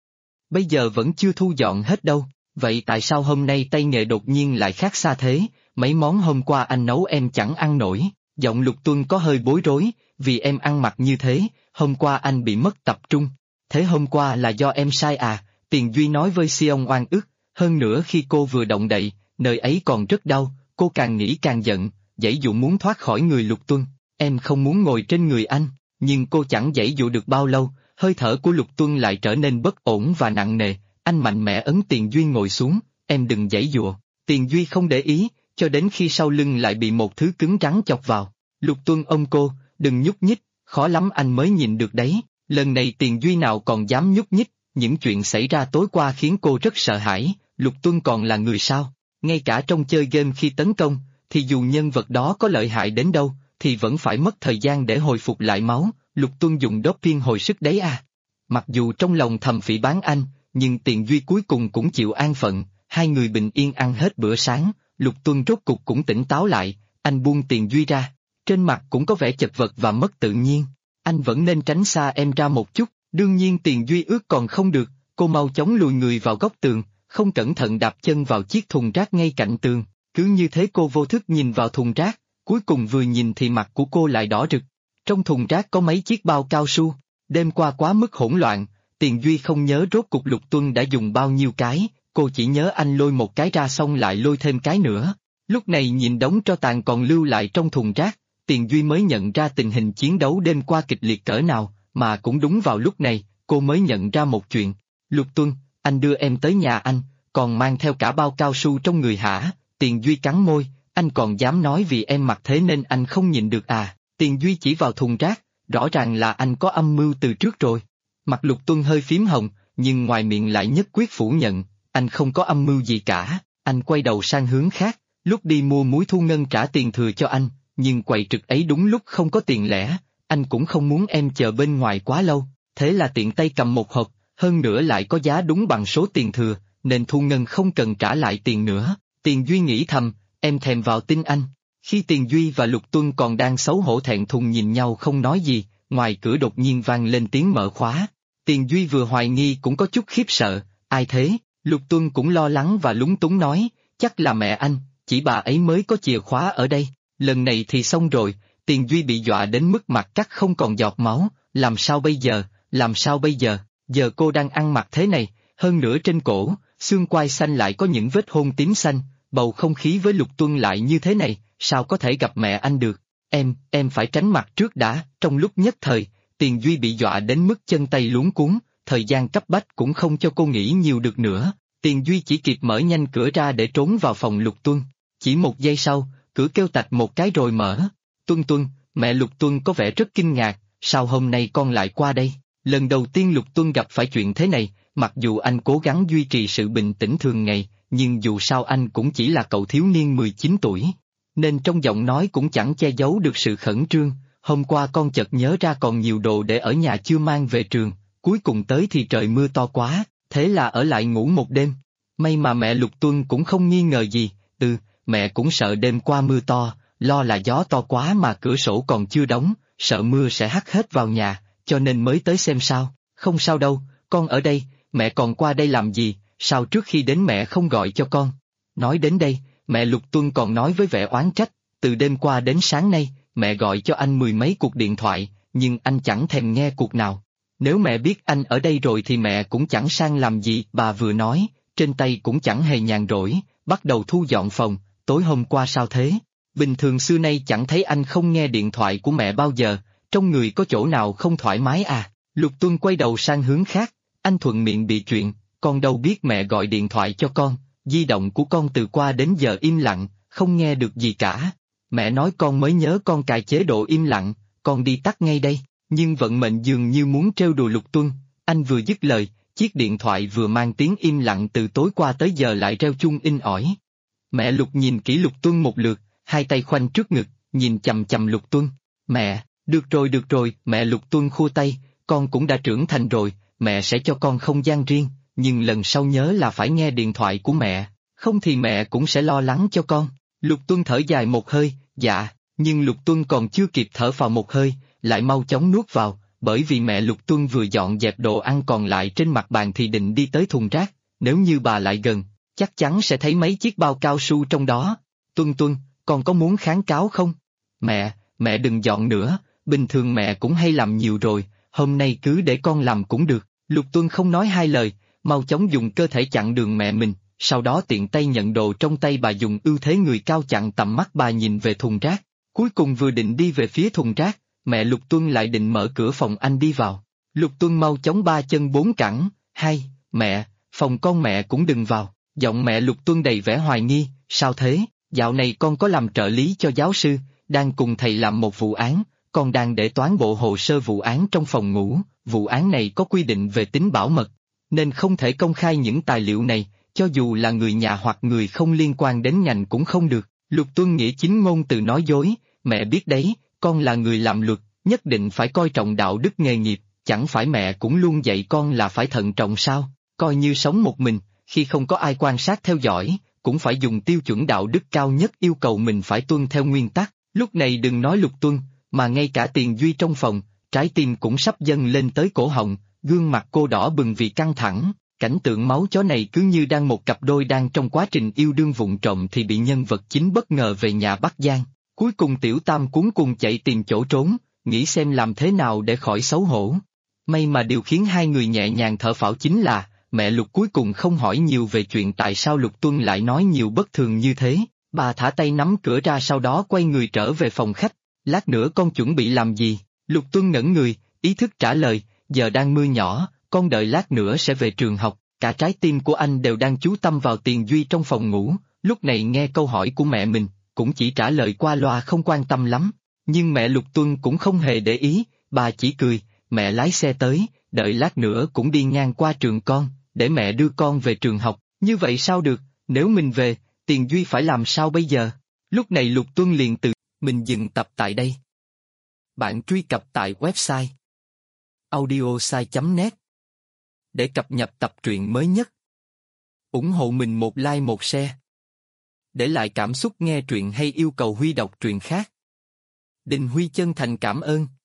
Bây giờ vẫn chưa thu dọn hết đâu, vậy tại sao hôm nay tay nghề đột nhiên lại khác xa thế, mấy món hôm qua anh nấu em chẳng ăn nổi. Giọng Lục Tuân có hơi bối rối, vì em ăn mặc như thế, hôm qua anh bị mất tập trung. Thế hôm qua là do em sai à? Tiền Duy nói với Sion oan ức, hơn nữa khi cô vừa động đậy, nơi ấy còn rất đau, cô càng nghĩ càng giận, giãy dụ muốn thoát khỏi người Lục Tuân. Em không muốn ngồi trên người anh, nhưng cô chẳng giãy dụ được bao lâu, hơi thở của Lục Tuân lại trở nên bất ổn và nặng nề, anh mạnh mẽ ấn Tiền Duy ngồi xuống, em đừng giãy dụa. Tiền Duy không để ý, cho đến khi sau lưng lại bị một thứ cứng rắn chọc vào. Lục Tuân ôm cô, đừng nhúc nhích, khó lắm anh mới nhìn được đấy. Lần này Tiền Duy nào còn dám nhúc nhích, những chuyện xảy ra tối qua khiến cô rất sợ hãi. Lục Tuân còn là người sao? Ngay cả trong chơi game khi tấn công, thì dù nhân vật đó có lợi hại đến đâu, thì vẫn phải mất thời gian để hồi phục lại máu. Lục Tuân dùng dopamine hồi sức đấy à? Mặc dù trong lòng thầm phỉ báng anh, nhưng Tiền Duy cuối cùng cũng chịu an phận, hai người bình yên ăn hết bữa sáng. Lục Tuân rốt cục cũng tỉnh táo lại, anh buông Tiền Duy ra, trên mặt cũng có vẻ chật vật và mất tự nhiên. Anh vẫn nên tránh xa em ra một chút. Đương nhiên Tiền Duy ước còn không được, cô mau chóng lùi người vào góc tường, không cẩn thận đạp chân vào chiếc thùng rác ngay cạnh tường. Cứ như thế cô vô thức nhìn vào thùng rác, cuối cùng vừa nhìn thì mặt của cô lại đỏ rực. Trong thùng rác có mấy chiếc bao cao su. Đêm qua quá mức hỗn loạn, Tiền Duy không nhớ rốt cục Lục Tuân đã dùng bao nhiêu cái, cô chỉ nhớ anh lôi một cái ra xong lại lôi thêm cái nữa. Lúc này nhìn đống tro tàn còn lưu lại trong thùng rác, Tiền Duy mới nhận ra tình hình chiến đấu đêm qua kịch liệt cỡ nào, mà cũng đúng vào lúc này, cô mới nhận ra một chuyện. Lục Tuân, anh đưa em tới nhà anh, còn mang theo cả bao cao su trong người hả? Tiền Duy cắn môi, anh còn dám nói vì em mặc thế nên anh không nhìn được à? Tiền Duy chỉ vào thùng rác, rõ ràng là anh có âm mưu từ trước rồi. Mặt Lục Tuân hơi phím hồng, nhưng ngoài miệng lại nhất quyết phủ nhận, anh không có âm mưu gì cả. Anh quay đầu sang hướng khác, lúc đi mua muối thu ngân trả tiền thừa cho anh, nhưng quầy trực ấy đúng lúc không có tiền lẻ, anh cũng không muốn em chờ bên ngoài quá lâu, thế là tiện tay cầm một hộp, hơn nữa lại có giá đúng bằng số tiền thừa, nên Thu Ngân không cần trả lại tiền nữa. Tiền Duy nghĩ thầm, em thèm vào tin anh. Khi Tiền Duy và Lục Tuân còn đang xấu hổ thẹn thùng nhìn nhau không nói gì, ngoài cửa đột nhiên vang lên tiếng mở khóa. Tiền Duy vừa hoài nghi cũng có chút khiếp sợ, ai thế? Lục Tuân cũng lo lắng và lúng túng nói, chắc là mẹ anh, chỉ bà ấy mới có chìa khóa ở đây. Lần này thì xong rồi, Tiền Duy bị dọa đến mức mặt cắt không còn giọt máu, làm sao bây giờ, làm sao bây giờ, giờ cô đang ăn mặc thế này, hơn nữa trên cổ, xương quai xanh lại có những vết hôn tím xanh, bầu không khí với Lục Tuân lại như thế này, sao có thể gặp mẹ anh được, em phải tránh mặt trước đã, trong lúc nhất thời, Tiền Duy bị dọa đến mức chân tay luống cuống, thời gian cấp bách cũng không cho cô nghĩ nhiều được nữa, Tiền Duy chỉ kịp mở nhanh cửa ra để trốn vào phòng Lục Tuân, chỉ một giây sau, cửa kêu tạch một cái rồi mở, Tuân, mẹ Lục Tuân có vẻ rất kinh ngạc, sao hôm nay con lại qua đây, lần đầu tiên Lục Tuân gặp phải chuyện thế này, mặc dù anh cố gắng duy trì sự bình tĩnh thường ngày, nhưng dù sao anh cũng chỉ là cậu thiếu niên 19 tuổi, nên trong giọng nói cũng chẳng che giấu được sự khẩn trương, hôm qua con chợt nhớ ra còn nhiều đồ để ở nhà chưa mang về trường, cuối cùng tới thì trời mưa to quá, thế là ở lại ngủ một đêm, may mà mẹ Lục Tuân cũng không nghi ngờ gì, mẹ cũng sợ đêm qua mưa to, lo là gió to quá mà cửa sổ còn chưa đóng, sợ mưa sẽ hắt hết vào nhà, cho nên mới tới xem sao, không sao đâu, con ở đây, mẹ còn qua đây làm gì, sao trước khi đến mẹ không gọi cho con. Nói đến đây, mẹ Lục Tuân còn nói với vẻ oán trách, từ đêm qua đến sáng nay, mẹ gọi cho anh mười mấy cuộc điện thoại, nhưng anh chẳng thèm nghe cuộc nào. Nếu mẹ biết anh ở đây rồi thì mẹ cũng chẳng sang làm gì, bà vừa nói, trên tay cũng chẳng hề nhàn rỗi, bắt đầu thu dọn phòng, tối hôm qua sao thế? Bình thường xưa nay chẳng thấy anh không nghe điện thoại của mẹ bao giờ, trong người có chỗ nào không thoải mái à? Lục Tuân quay đầu sang hướng khác, anh thuận miệng bị chuyện, con đâu biết mẹ gọi điện thoại cho con, di động của con từ qua đến giờ im lặng, không nghe được gì cả. Mẹ nói con mới nhớ con cài chế độ im lặng, con đi tắt ngay đây, nhưng vận mệnh dường như muốn trêu đùa Lục Tuân, anh vừa dứt lời, chiếc điện thoại vừa mang tiếng im lặng từ tối qua tới giờ lại reo chuông inh ỏi. Mẹ Lục nhìn kỹ Lục Tuân một lượt, hai tay khoanh trước ngực, nhìn chằm chằm Lục Tuân. Mẹ, được rồi, mẹ Lục Tuân khua tay, con cũng đã trưởng thành rồi, mẹ sẽ cho con không gian riêng, nhưng lần sau nhớ là phải nghe điện thoại của mẹ, không thì mẹ cũng sẽ lo lắng cho con. Lục Tuân thở dài một hơi, dạ, nhưng Lục Tuân còn chưa kịp thở vào một hơi, lại mau chóng nuốt vào, bởi vì mẹ Lục Tuân vừa dọn dẹp đồ ăn còn lại trên mặt bàn thì định đi tới thùng rác, nếu như bà lại gần, chắc chắn sẽ thấy mấy chiếc bao cao su trong đó. Tuân, con có muốn kháng cáo không? Mẹ đừng dọn nữa, bình thường mẹ cũng hay làm nhiều rồi, hôm nay cứ để con làm cũng được. Lục Tuân không nói hai lời, mau chóng dùng cơ thể chặn đường mẹ mình, sau đó tiện tay nhận đồ trong tay bà, dùng ưu thế người cao chặn tầm mắt bà nhìn về thùng rác. Cuối cùng vừa định đi về phía thùng rác, mẹ Lục Tuân lại định mở cửa phòng anh đi vào. Lục Tuân mau chóng ba chân bốn cẳng, hay, mẹ, phòng con mẹ cũng đừng vào. Giọng mẹ Lục Tuân đầy vẻ hoài nghi, sao thế, dạo này con có làm trợ lý cho giáo sư, đang cùng thầy làm một vụ án, con đang để toán bộ hồ sơ vụ án trong phòng ngủ, vụ án này có quy định về tính bảo mật, nên không thể công khai những tài liệu này, cho dù là người nhà hoặc người không liên quan đến ngành cũng không được. Lục Tuân nghĩa chính ngôn từ nói dối, mẹ biết đấy, con là người làm luật, nhất định phải coi trọng đạo đức nghề nghiệp, chẳng phải mẹ cũng luôn dạy con là phải thận trọng sao, coi như sống một mình, khi không có ai quan sát theo dõi, cũng phải dùng tiêu chuẩn đạo đức cao nhất yêu cầu mình phải tuân theo nguyên tắc. Lúc này đừng nói Lục Tuân, mà ngay cả Tiền Duy trong phòng, trái tim cũng sắp dâng lên tới cổ họng, gương mặt cô đỏ bừng vì căng thẳng, cảnh tượng máu chó này cứ như đang một cặp đôi đang trong quá trình yêu đương vụng trộm thì bị nhân vật chính bất ngờ về nhà bắt giam. Cuối cùng Tiểu Tam cuống cuồng chạy tìm chỗ trốn, nghĩ xem làm thế nào để khỏi xấu hổ. May mà điều khiến hai người nhẹ nhàng thở phào chính là, mẹ Lục cuối cùng không hỏi nhiều về chuyện tại sao Lục Tuân lại nói nhiều bất thường như thế, bà thả tay nắm cửa ra sau đó quay người trở về phòng khách. Lát nữa con chuẩn bị làm gì? Lục Tuân ngẩn người, ý thức trả lời, giờ đang mưa nhỏ, con đợi lát nữa sẽ về trường học. Cả trái tim của anh đều đang chú tâm vào Tiền Duy trong phòng ngủ, lúc này nghe câu hỏi của mẹ mình, cũng chỉ trả lời qua loa không quan tâm lắm. Nhưng mẹ Lục Tuân cũng không hề để ý, bà chỉ cười, mẹ lái xe tới, đợi lát nữa cũng đi ngang qua trường con, để mẹ đưa con về trường học. Như vậy sao được, nếu mình về, Tiền Duy phải làm sao bây giờ? Lúc này Lục Tuân liền từ Mình dừng tập tại đây. Bạn truy cập tại website audiosai.net để cập nhật tập truyện mới nhất. Ủng hộ mình một like một share. Để lại cảm xúc nghe truyện hay yêu cầu Huy đọc truyện khác. Đình Huy chân thành cảm ơn.